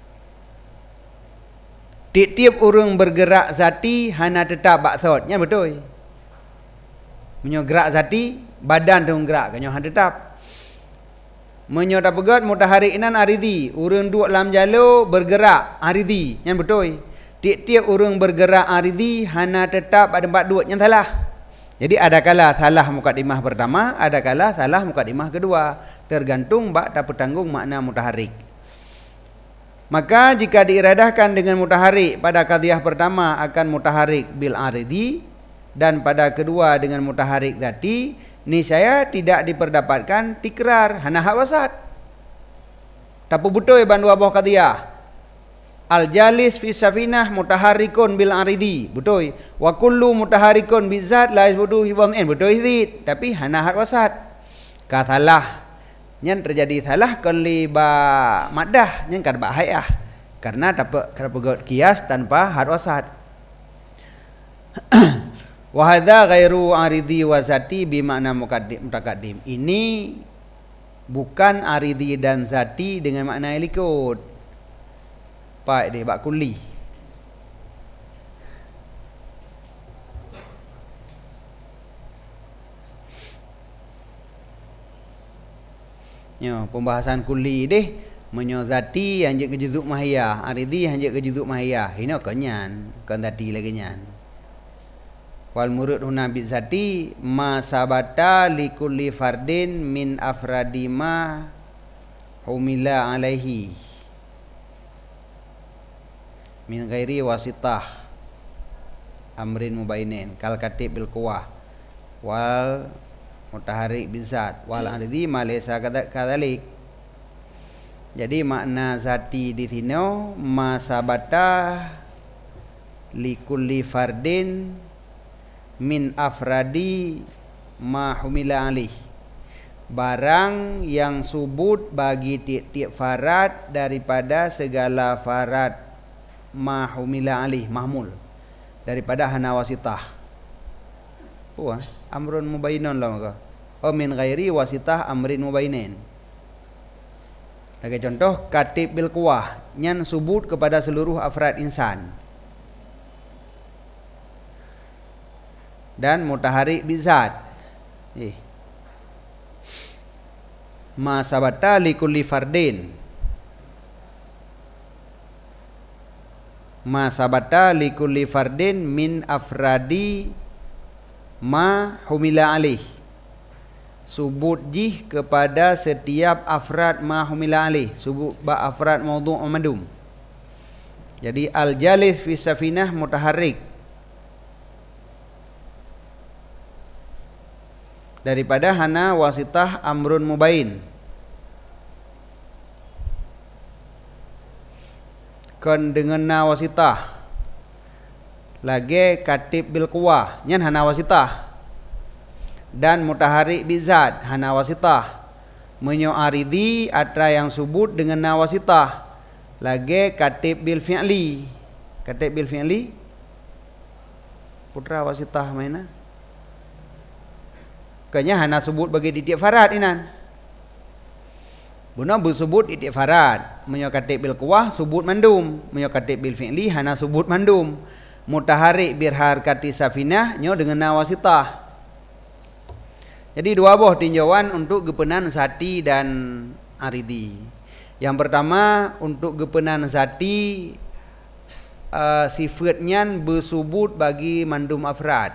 Tiap-tiap urang bergerak zati hana tetap baksud. Nya betul. Menyo gerak zati, badan tu gerak, kanyo hana tetap. Menyo tak pegat mutaharrik inan aridi, urang duk lam jalo bergerak aridi, yang betul. Tiap-tiap urang bergerak aridi hana tetap pada tempat dua, yang salah. Jadi ada kala salah mukaddimah pertama, ada kala salah mukaddimah kedua, tergantung bak tak petanggung makna mutaharrik. Maka jika diiradahkan dengan mutaharrik pada qadhiyah pertama akan mutaharrik bil aridi, dan pada kedua dengan mutaharrik zati, niscaya tidak diperdapatkan tikrar hana hak wasat. Tapi betul ban dua buah qadhiyah. Al jalis fi safinah mutaharrikun bil aridi, betul. Wa kullu mutaharrikun bizat la yasbudu hiwan betul izid, tapi hana hak wasat. Ka salah. Nyan terjadi salah kali ba madah, nyan kad ba hayah. Karena dapat kias tanpa hak wasat. Wa hadza ghairu aridi wa zati bi makna mutaqaddim. Ini bukan aridi dan zati dengan makna yang likut. Pak deh bak kuli. Yo pembahasan kuli deh menyo zati yang je ke juzuk mahiyah, aridi yang je ke juzuk mahiyah. Ini kanyan, kan zati lagi nyan. Wal murud huna bizati ma sabata li kulli fardin min afradima humila alaihi min ghairi wasitah amrin mubainin kal katib bil quwah wal mutaharrik bizat wal ardi ma laysa kadzalik. Jadi makna zati di sini ma sabata li kulli fardin min afradi ma humila alih, barang yang subut bagi tiap-tiap farad daripada segala farad ma humila alih, mahmul daripada hana wasitah. Amrun mubainun lah maka. Min ghairi wasitah amrin mubainin. Lagi contoh katib bil quwah, nyan subut kepada seluruh afrad insan. Dan mutaharrik bizat. Ma sabata li kulli fardin. ma sabata likulli fardin min afradi ma humila alih. Subut jih kepada setiap afrad ma humila alih. Subut ba afrad maudhu' wa madum. Jadi al-jalis fi safinah mutaharrik. Daripada hana wasitah amrun mubain. Kon dengan na wasitah. Lagi katib bil quwah, nyan hana wasitah. Dan mutaharrik bizat hana wasitah. Menyo aridi atra yang subut dengan na wasitah. Lagi katib bil fi'li. Katib bil fi'li putra wasitah mana? Kanya hana sebut bagi titik farad inan. Buna bersebut titik farad. Menyo katib bil quwah sebut mandum. Menyo katib bil fi'li hana sebut mandum. Mutaharrik bir harkati safinah nyo dengan nawasitah. Jadi dua buah tinjauan untuk gepenan zati dan aridi. Yang pertama untuk gepenan zati sifatnya bersubut bagi mandum afrad.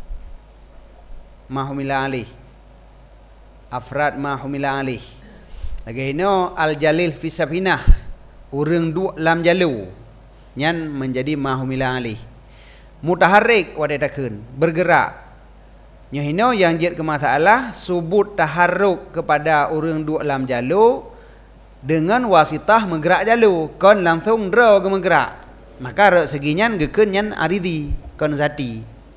Mahumila alih. Afrad mahumila alih. Lagi ini al-jalil fi safinah. Urang duk lam jalu. Nyan menjadi mahumila alih. Mutaharrik wadatakeun, bergerak. Nyohino yang jid ke masalah subut taharruk kepada urang duk lam jalu dengan wasitah menggerak jalu. Kon langsung draw ke menggerak. Maka rek seginyan gekeun nyan aridi, kon zati.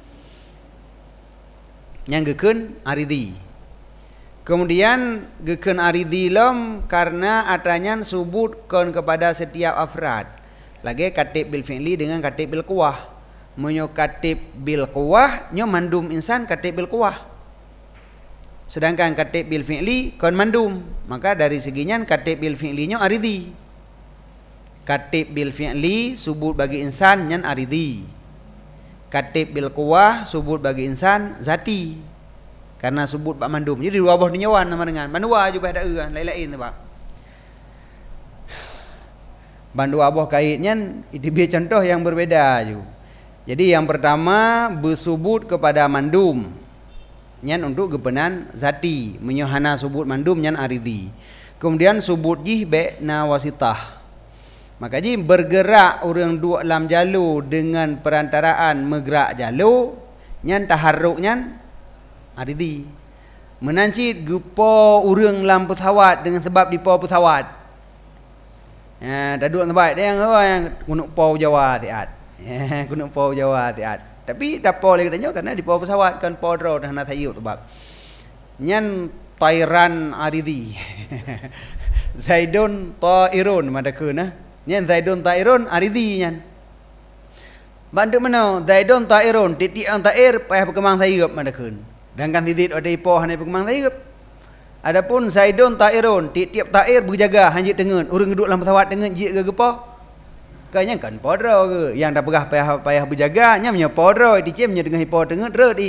Yang gekeun aridi. Kemudian gekeun aridi lom karena atanyan subut kon kepada setiap afrad. Lagi katib bil fi'li dengan katib bil quwah. Menyo katib bil quwah nyo mandum insan katib bil quwah. Sedangkan katib bil fi'li kon mandum. Maka dari seginya katib bil fi'li nyo aridi. Katib bil fi'li subut bagi insan nyan aridi. Katib bil quwah subut bagi insan zati. Karena subut bak mandum. Jadi dua buah dinyawan sama dengan manua juga ada kan lain-lain tu pak. Bandu abah kaitnya itu biar contoh yang berbeda juga. Jadi yang pertama bersubut kepada mandum. Nyan untuk gepenan zati, menyohana subut mandum nyan aridi. Kemudian subut jih be na wasitah. Maka ji bergerak orang dua lam jalu dengan perantaraan megrak jalu nyan taharruk nyan aridi. Menancit gepo orang lam pesawat dengan sebab di po pesawat. Daduk tempat dia yang gunung po Jawa tiat. Gunung po Jawa tiat. Tapi tak po lagi tanya karena di po pesawat kan po dro dah nak tayuk sebab. Nyan tairan aridi. Zaidun ta'irun madakun nah. Nyan Zaidun ta'irun aridi nyan. Bantu mana Zaidun ta'irun titik ang ta'ir payah berkembang tayup madakun. Dan kan titik ada po hanai berkembang tayup. Adapun Zaidun ta'irun tiap ta'ir berjaga hanjit tengen urang duduk dalam pesawat tengen jik ke gepo kayaknya kan podro ke yang dah pegah payah berjaga nya nya podro dicem nya dengan hipo tengen re di.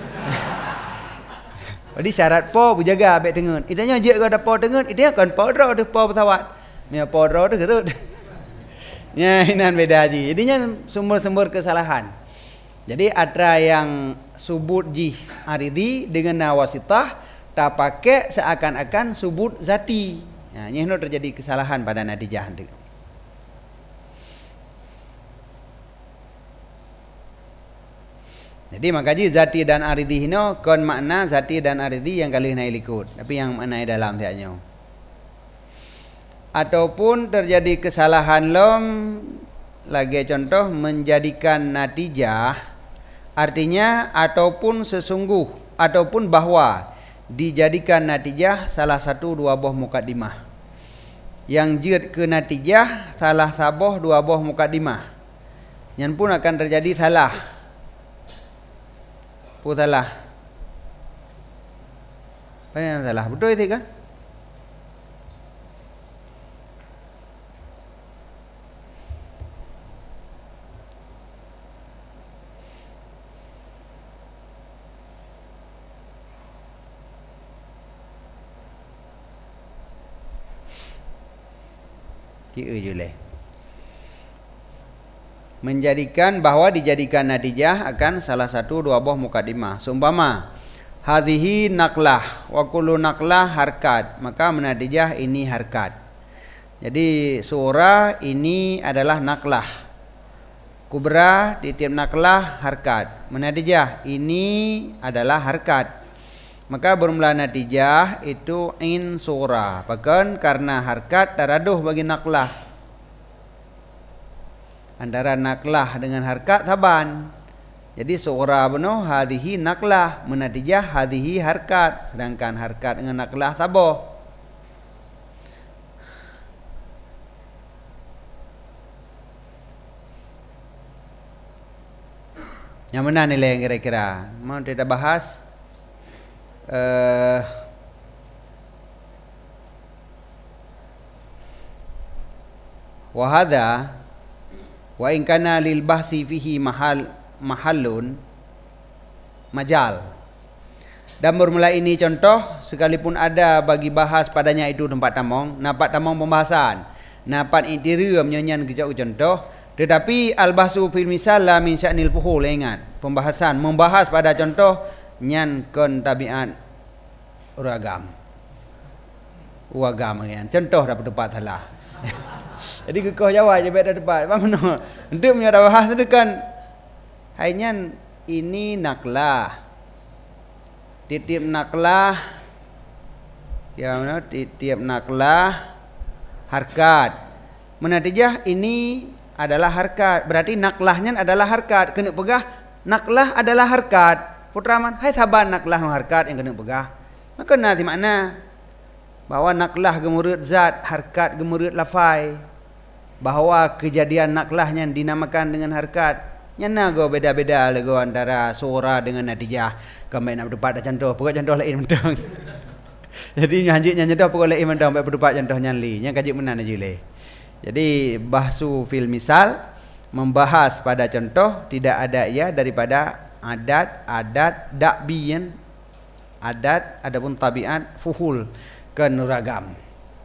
Jadi syarat po berjaga abek tengen itanya jik ke ada po tengen itanya kan podro tu po pesawat nya podro tu gerut. Nya inan beda ji. Jadinya sumber-sumber kesalahan. Jadi atra yang subut jih aridi dengan nawasitah tak pakai seakan-akan subut zati. Nah, ini terjadi kesalahan pada natijah itu. Jadi makanya zati dan aridi ini kon makna zati dan aridi yang kali naik likut, tapi yang makna dalam tiaknya. Ataupun terjadi kesalahan lom lagi contoh menjadikan natijah artinya ataupun sesungguh ataupun bahwa dijadikan natijah salah satu dua buah mukaddimah. Yang jid ke natijah salah saboh dua buah mukaddimah. Yang pun akan terjadi salah. Pun salah. Apa yang salah? Betul itu kan? Dia je leh. menjadikan bahwa dijadikan natijah akan salah satu dua buah mukaddimah. Seumpama hadhihi naqlah wa kullu naqlah harkat, maka menatijah ini harkat. Jadi surah ini adalah naqlah kubra, di tiap naqlah harkat. Menatijah ini adalah harkat, maka bermula natijah itu in surah. Bahkan karena harkat taraduh bagi naqlah, antara naqlah dengan harkat taban. Jadi surah benar hadhihi naqlah, menatijah hadhihi harkat, sedangkan harkat dengan naqlah saboh. Yang mana nilai yang kira-kira? Mau kita bahas? Wahada wa in kana lil bahsi fihi mahallun majal. Dan bermula ini contoh, sekalipun ada bagi bahas padanya itu tempat tamong, napat tamong pembahasan, napat interior menyanyian kejauh contoh, tetapi al-bahsu fil misal la min sya'nil fuhul. Ingat, pembahasan membahas pada contoh nyan kon tabiat uragam. Uragam kan. Contoh dapat tempat salah. Jadi kekeh jawab je beda tempat. Apa mana? Untuk menyara bahas tu kan hanya ini naqlah. Titip naqlah. Ya mana? Titip naqlah harkat. Menatijah ini adalah harkat. Berarti naqlahnya adalah harkat. Kena pegah naqlah adalah harkat. Putraman, hai saban naqlah harkat yang kena pegah. Maka nanti makna bahwa naqlah gemurut zat, harkat gemurut lafai. Bahawa kejadian naqlahnya dinamakan dengan harkat. Nyana go beda-beda lego antara surah dengan natijah. Kami nak berdebat contoh, pokok contoh lain mentang. Jadi nyanjiknya nyedah pokok lain mentang baik berdebat contoh nyali. Yang kaji menan aja le. Jadi bahsu fil misal membahas pada contoh, tidak ada ia daripada adat dakbiyan, adat adapun tabiat fuhul kenuragam.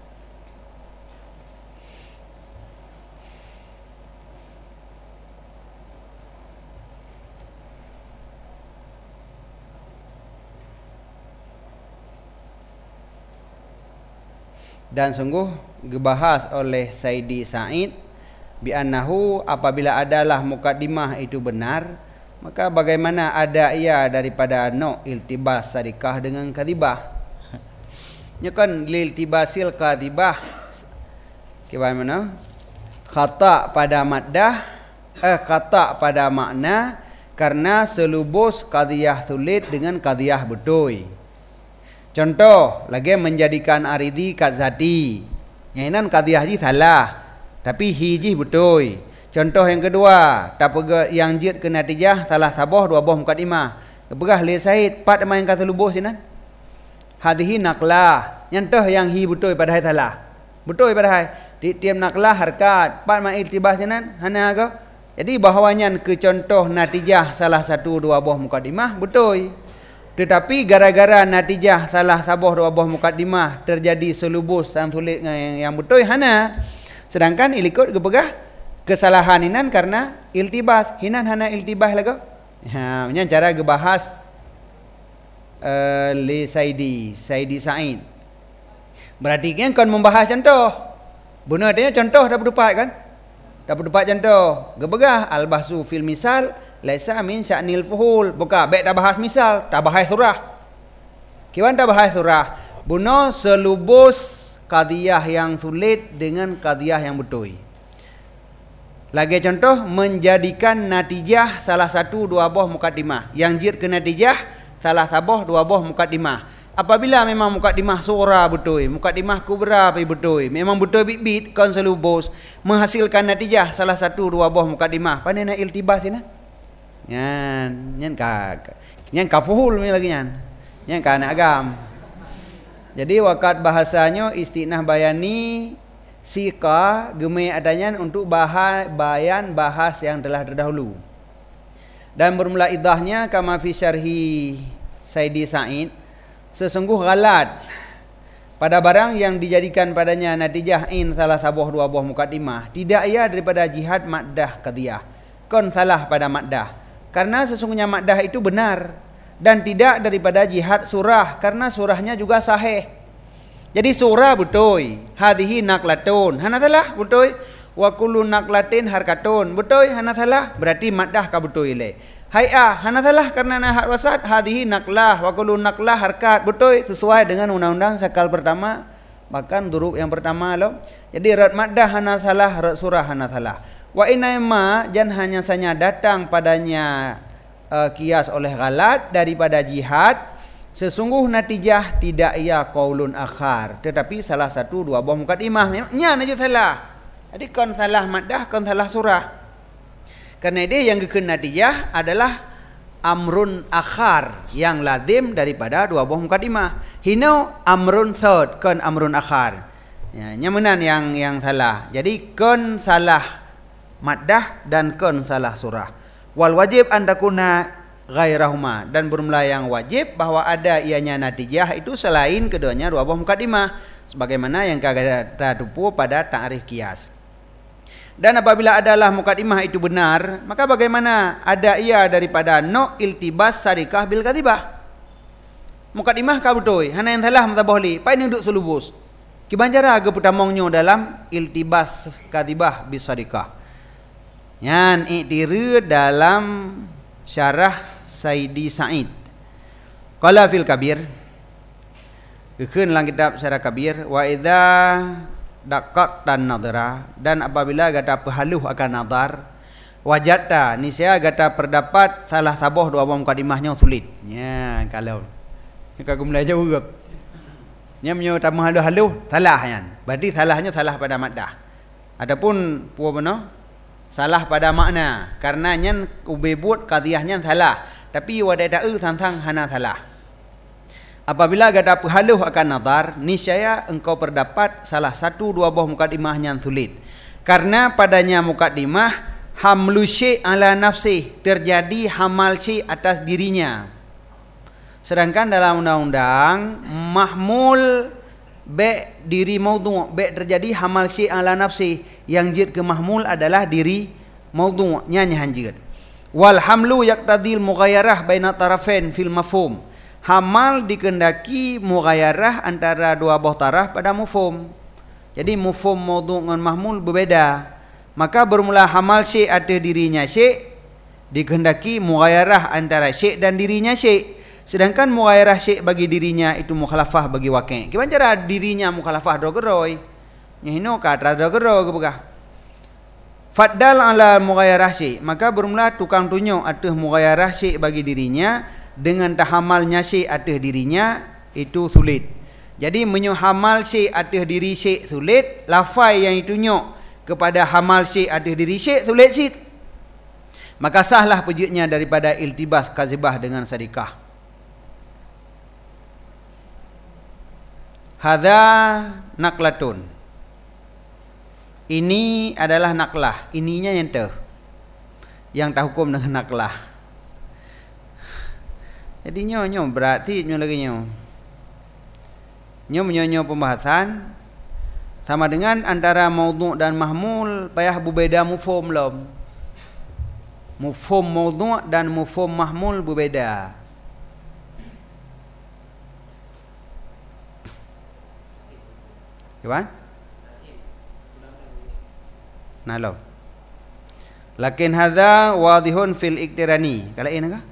Dan sungguh dibahas oleh Saidi Said bi annahu, apabila adalah mukaddimah itu benar, maka bagaimana ada ia daripada no iltibas sarikah dengan kadhibah. Nya kan liltibasil kadhibah bagaimana? Khata pada maddah, khata pada makna karena selubus qadhiyah sulit dengan qadhiyah betul. Contoh lagi menjadikan aridi kat zati. Yang qadhiyah ji salah, tapi hiji betul. Contoh yang kedua, tapega yang jid ke natijah salah saboh dua buah mukaddimah. Kepegah li Said pat main ka selubus sinan. Hadhihi naqlah. Nyantoh yang hi betul pada hai salah. Betul pada hai. Di tiap naqlah harkat, pat main iltibas sinan hana ke. Jadi bahawanya ke contoh natijah salah satu dua buah mukaddimah betul. Tetapi gara-gara natijah salah saboh dua buah mukaddimah terjadi selubus yang sulit yang betul hana. Sedangkan ilikut kepegah kesalahan inan karena iltibas, hinan hana iltibas lagu. Ha, nya cara gebahas li Saidi Said. Berarti kan membahas contoh. Benar dia contoh dapat dapat kan? Dapat dapat contoh. Gebegah al-bahsu fil misal laisa min sya'nil fuhul. Buka baik tak bahas misal, tak bahas surah. Kiwan tak bahas surah. Buno selubus qadhiyah yang sulit dengan qadhiyah yang betul. Lagi contoh menjadikan natijah salah satu dua buah mukaddimah. Yang jid ke natijah salah saboh dua buah mukaddimah. Apabila memang mukaddimah surah betul, mukaddimah kubra betul, memang betul bit-bit kon selubus menghasilkan natijah salah satu dua buah mukaddimah. Panena iltibas ina? Nyan ka fuhul ni lagi nyan. Nyan ka nak agam. Jadi wakat bahasanya istinah bayani sika gemai adanya untuk bayan bahas yang telah terdahulu. Dan bermula idahnya kama fi syarhi Saidi Said, sesungguh galat pada barang yang dijadikan padanya natijah in salah sabuh dua buah mukaddimah, tidak ia daripada jihad maddah qadhiyah. kon salah pada maddah. Karena sesungguhnya maddah itu benar dan tidak daripada jihad surah, karena surahnya juga sahih. Jadi surah betul, hadhihi naqlatun, hana salah betul. Wa kullu naqlatin harkatun, betul hana salah, berarti maddah ka betul ile. Hay'ah hana salah karena nahat wasat, hadhihi naqlah wa kullu naqlah harkat, betul sesuai dengan undang-undang sakal pertama, bahkan huruf yang pertama loh. Jadi rad maddah hana salah, rad surah hana salah. Wa inaima jan hanya saja datang padanya kias oleh galat daripada jihad, sesungguh natijah tidak ia qaulun akhar, tetapi salah satu dua buah mukadimah. Memangnya aja salah. Jadi kon salah maddah, kon salah surah. Karena dia yang kekena natijah adalah amrun akhar yang lazim daripada dua buah mukadimah. Hino amrun third, kon amrun akhar. Ya, nyamanan yang salah. Jadi kon salah maddah dan kon salah surah. Wal wajib andakuna ghairahuma, dan bermula yang wajib bahwa ada ianya natijah itu selain keduanya dua buah mukadimah, sebagaimana yang kita tupu pada ta'rif qiyas. Dan apabila adalah mukadimah itu benar, maka bagaimana ada ia daripada no iltibas sarikah bil kadhibah. Mukadimah ka betul, hana yang salah matabohli, pai nuduk sulubus. Kibanjara aga putamongnya dalam iltibas kadhibah bis sarikah. Yan i'tiru dalam syarah Saidi Sa'id. Qala fil kabir, keun lang kitab syarah kabir, wa idza daqat dan nadra, dan apabila gata pehaluh akan nadar, wajata niscaya gata terdapat salah saboh dua buah mukadimahnya sulit. Ya, kalau kagum belajar urut. Nya menyo tamu haluh-haluh salah yan. Berarti salahnya salah pada maddah. Adapun puah benar salah pada makna, karena nyan ubebut qadhiyahnya salah, tapi wadai sang hana salah. Apabila gada pehaluh akan nazar, niscaya engkau terdapat salah satu dua buah mukadimah yang sulit. Karena padanya mukadimah hamlu syai' ala nafsi, terjadi hamal syai' atas dirinya. Sedangkan dalam undang-undang mahmul be diri maudhu', be terjadi hamal syai' ala nafsi, yang jid ke mahmul adalah diri maudhu'nya hanjid. Wal hamlu yaqtadil mughayarah baina tarafain fil mafhum. Hamal dikendaki mughayarah antara dua buah taraf pada mafhum. Jadi mafhum maudhu' dengan mahmul berbeza. Maka bermula hamal syai' atas dirinya syai' dikendaki mughayarah antara syai' dan dirinya syai'. Sedangkan mughayarah syai' bagi dirinya itu mukhalafah bagi waqi'. Gimana cara dirinya mukhalafah dogeroi? Nyihino kata dogeroi kebukah. Faddal ala mughayarah syai', maka bermula tukang tunjuk atas mughayarah syai' bagi dirinya dengan tahamalnya syai' atas dirinya itu sulit. Jadi menyuhamal syai' atas diri syai' sulit, lafai yang ditunjuk kepada hamal syai' atas diri syai' sulit syait. Maka sahlah pejutnya daripada iltibas kazibah dengan sadikah. Hadza naqlatun. Ini adalah naklah, ininya yang tak hukum dengan naklah. Jadi nyo berarti nyo lagi nyo pembahasan sama dengan antara maudhu' dan mahmul, payah berbeda mufhum lom. Mufhum maudhu' dan mufhum mahmul berbeda. Gimana? Nalo. Lakin hadza wadihun fil iktirani. Kalau ini kah?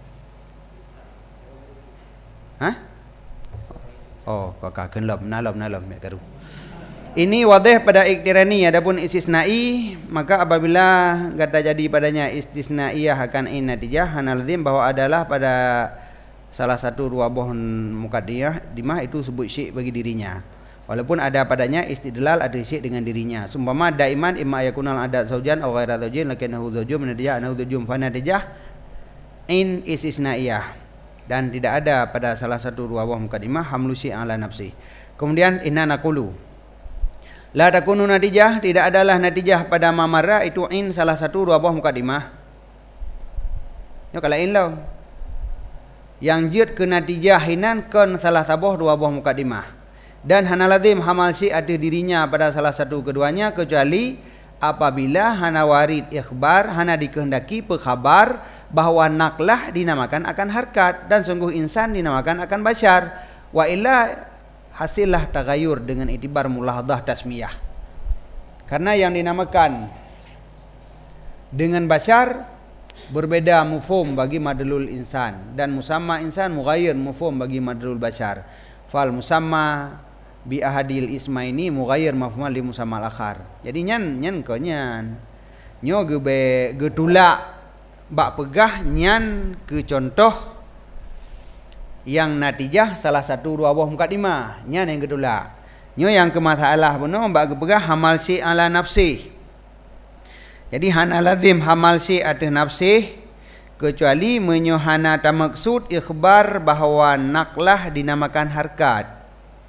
Hah? Oh, kakak kenlom, nalom mek karu. Ini wadih pada iktirani, adapun istisnai, maka apabila kata jadi padanya istisnaiyah akan in natijah hanalzim bahwa adalah pada salah satu dua buah muqaddimah dimah itu sebut syai' bagi dirinya. Walaupun ada padanya istidlal ada syai' dengan dirinya. Sumpama daiman imma yakunal adat zaujan aw ghaira zaujin lakinahu zaujun natijah anahu zaujum fa natijah in istisnaiyah. Dan tidak ada pada salah satu dua buah mukadimah hamlu syai' ala nafsi. Kemudian inna naqulu la takunu natijah, tidak adalah natijah pada mamara itu in salah satu dua buah mukadimah. Yo kalau in lo yang jid ke natijah hinan kon salah sabuh dua buah mukadimah. Dan hanalazim hamal syai' ada dirinya pada salah satu keduanya kecuali apabila hana warid ikhbar, hana dikehendaki pekhabar bahawa naklah dinamakan akan harkat dan sungguh insan dinamakan akan bashar. Wa illa hasillah tagayur dengan itibar mulahadhah tasmiyah. Karena yang dinamakan dengan bashar berbeda mufhum bagi madlul insan, dan musamma insan mughayyir mufhum bagi madlul bashar. Fal musamma bi ahadil ismaini mughayyir mafhum li musamma al-akhar. Jadi nyan ko nyan nyo ge tulak bak pegah nyan ke contoh yang natijah salah satu dua buah mukadimah, nyan yang ketulak. Nyo yang ke masalah beno bak pegah hamal si ala nafsi. Jadi hana lazim hamal si atas nafsi kecuali menyohana ta maksud ikhbar bahawa naklah dinamakan harkat.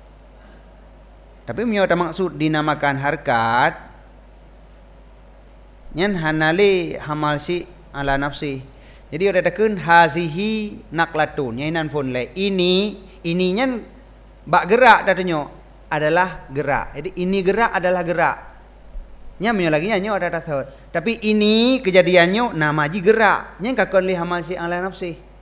Tapi menyo ta maksud dinamakan harkat nyan hanali hamal si ala nafsi. Jadi ada takun hazihi naklatun nyainan fon le ini nyan bak gerak datanya adalah gerak. Jadi ini gerak adalah gerak. Nya menyo lagi nyo ada tasawuf. Tapi ini kejadiannya nama ji gerak. Nya kakon li hamal si ala nafsi.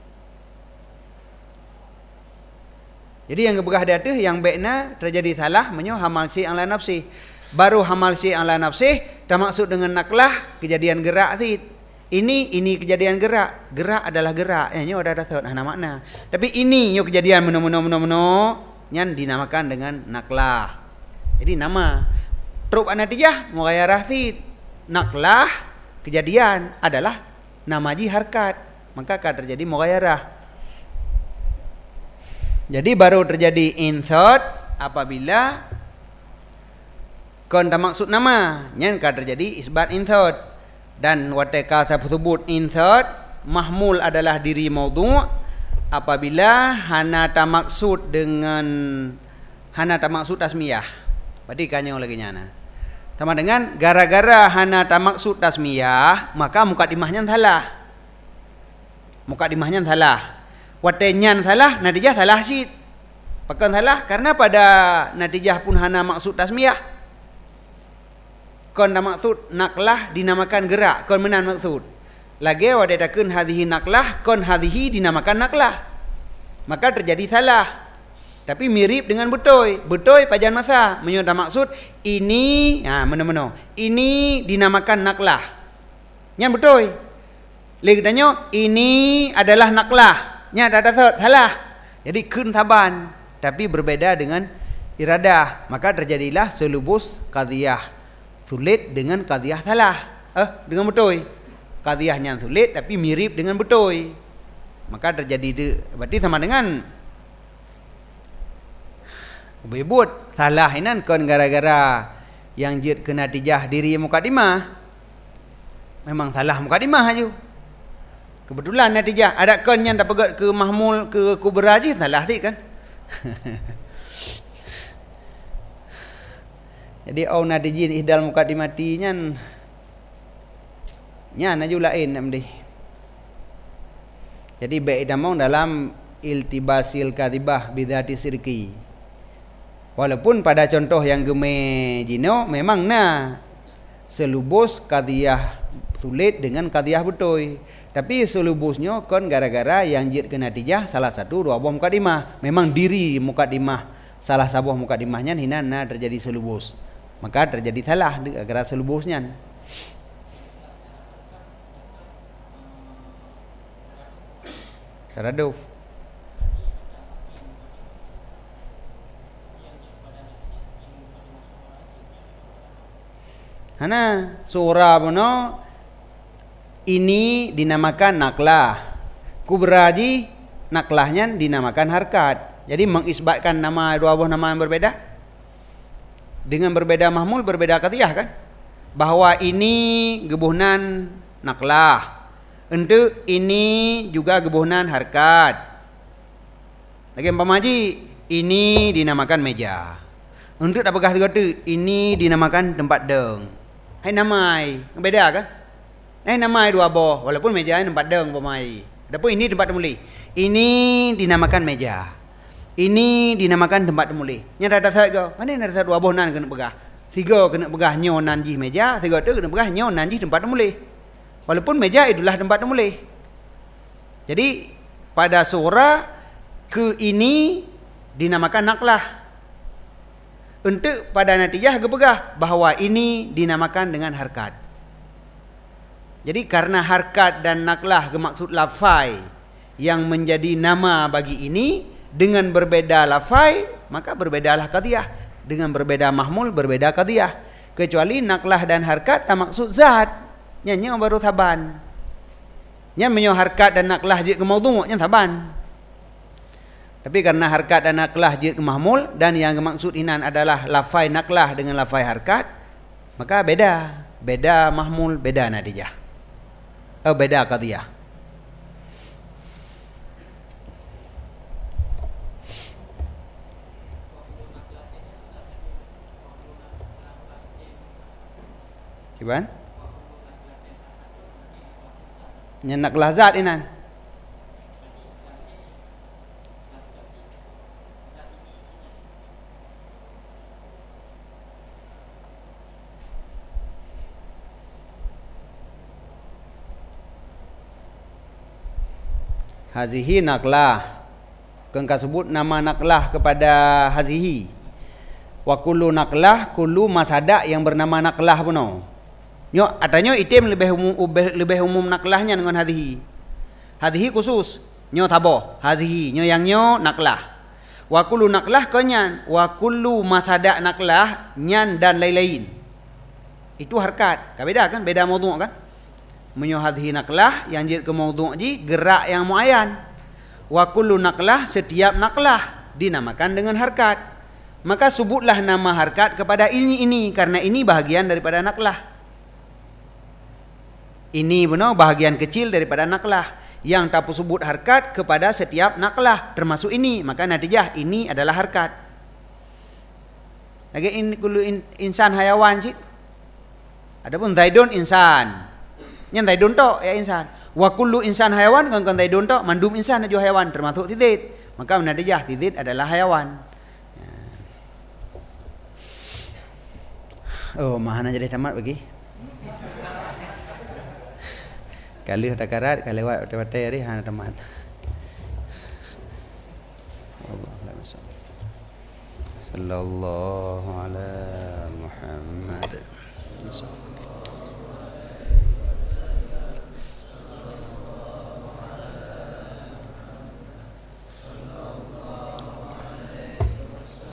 Jadi yang kebegah dia tu yang baiknya terjadi salah menyo hamal si ala nafsi. Baru hamal si ala nafsi tak maksud dengan naklah kejadian gerak si. Ini kejadian gerak. Gerak adalah gerak. Nyo ada tasawuf nah makna. Tapi ini nyo kejadian meno nyan dinamakan dengan naklah. Jadi nama Trub anatijah mughayarah si naklah kejadian adalah nama ji harkat, maka akan terjadi mughayarah. Jadi baru terjadi insert apabila kon tak maksud nama, nyan akan terjadi isbat insert. Dan wateka sebut insert mahmul adalah diri maudhu' apabila hana tak maksud dengan hana tak maksud tasmiyah. Berarti kanyang lagi nyana. Sama dengan gara-gara hana tak maksud tasmiyah, maka mukadimahnya salah. Mukadimahnya salah. Watenyan salah, natijah salah sid. Pakan salah karena pada natijah pun hana maksud tasmiyah. Kon tak maksud naklah dinamakan gerak, kon menan maksud. Lagi wadadakeun hadhihi naklah, kon hadhihi dinamakan naklah. Maka terjadi salah. Tapi mirip dengan betul. Betul pajan masa menyo tak maksud ini meno-meno. Ini dinamakan naklah. Nyan betul. Lagi tanya ini adalah naklah. Nya ada salah. Jadi kun saban tapi berbeda dengan iradah, maka terjadilah selubus qadhiyah sulit dengan qadhiyah salah. Dengan betul. Qadhiyahnya sulit tapi mirip dengan betul. Maka terjadi berarti sama dengan bebut salah inan kon gara-gara yang jid ke natijah diri mukadimah. Memang salah mukadimah aja. Kebetulan natijah ada kon yang tak pegat ke mahmul ke kubra je salah sih kan. Jadi au natijin ihdal mukadimati nyan aju lain namdi. Jadi baik damong dalam iltibasil kadhibah bidzati sirki. Walaupun pada contoh yang geme jino memang selubus qadhiyah sulit dengan qadhiyah betul. Tapi selubusnya kon gara-gara yang jid ke natijah salah satu dua buah mukadimah. Memang diri mukadimah salah sebuah mukadimahnya hinana terjadi selubus. Maka terjadi salah gara-gara selubusnya. Taraduf. Hana surah bono ini dinamakan naklah. Kubraji naklahnya dinamakan harkat. Jadi mengisbatkan nama dua buah nama yang berbeda dengan berbeda mahmul berbeda qadhiyah kan. Bahwa ini gebuhnan naklah. Untuk ini juga gebuhnan harkat. Lagi pamaji ini dinamakan meja. Untuk tak pegah tu ini dinamakan tempat deng. Hai namai, beda kan? Namai dua boh, walaupun meja tempat deng pemai. Adapun ini tempat temuli. Ini dinamakan meja. Ini dinamakan tempat temuli. Nya ada saya go. Mana ada dua boh nan kena pegah. Tiga kena pegah nyo nanji meja, tiga tu kena pegah nyo nanji tempat mulih. Walaupun meja itulah tempat mulih. Jadi pada surah ke ini dinamakan naklah. Untuk pada natijah kepegah bahawa ini dinamakan dengan harkat. Jadi karena harkat dan naklah bermaksud lafai yang menjadi nama bagi ini dengan berbeda lafai, maka berbedalah qadiyah. Dengan berbeda mahmul, berbeda qadiyah. Kecuali naklah dan harkat tak maksud zat. Nyanyi baru taban. Nyan menyo harkat dan naklah jid ke maudhu' nyan taban. Tapi karena harkat dan naklah jid ke mahmul dan yang maksud inan adalah lafai naklah dengan lafai harkat, maka beda. Beda mahmul, beda natijah. Beda qadiyah. Iban? Nyenak lazat inan. Hazihi naklah. Kengka sebut nama naklah kepada hazihi. Wa kullu naklah, kullu masadak yang bernama naklah puno. Nyo adanya item lebih umum naklahnya dengan hadhihi. Hadhihi khusus, nyo tabo, hadhihi nyo yang nyo naklah. Wa kullu naklah kenyan, wa kullu masadak naklah nyan dan lain-lain. Itu harkat. Beda kan? Beda maudhu' kan? Menyo hadhihi naklah yang jid ke maudhu' ji gerak yang muayyan. Wa kullu naklah setiap naklah dinamakan dengan harkat. Maka sebutlah nama harkat kepada ini karena ini bahagian daripada naklah. Ini benar bahagian kecil daripada naklah yang tak sebut harkat kepada setiap naklah termasuk ini, maka natijah ini adalah harkat. Lagi kullu insan hayawan cik. Adapun zaidun insan. Nyan zaidun tok ya insan. Wa kullu insan hayawan kan zaidun tok mandum insan aja hayawan termasuk tidid. Maka natijah tidid adalah hayawan. Oh, mahana jadi tamat bagi. Kali ada karat, kali lewat hotel hari hana tamat. Sallallahu alaihi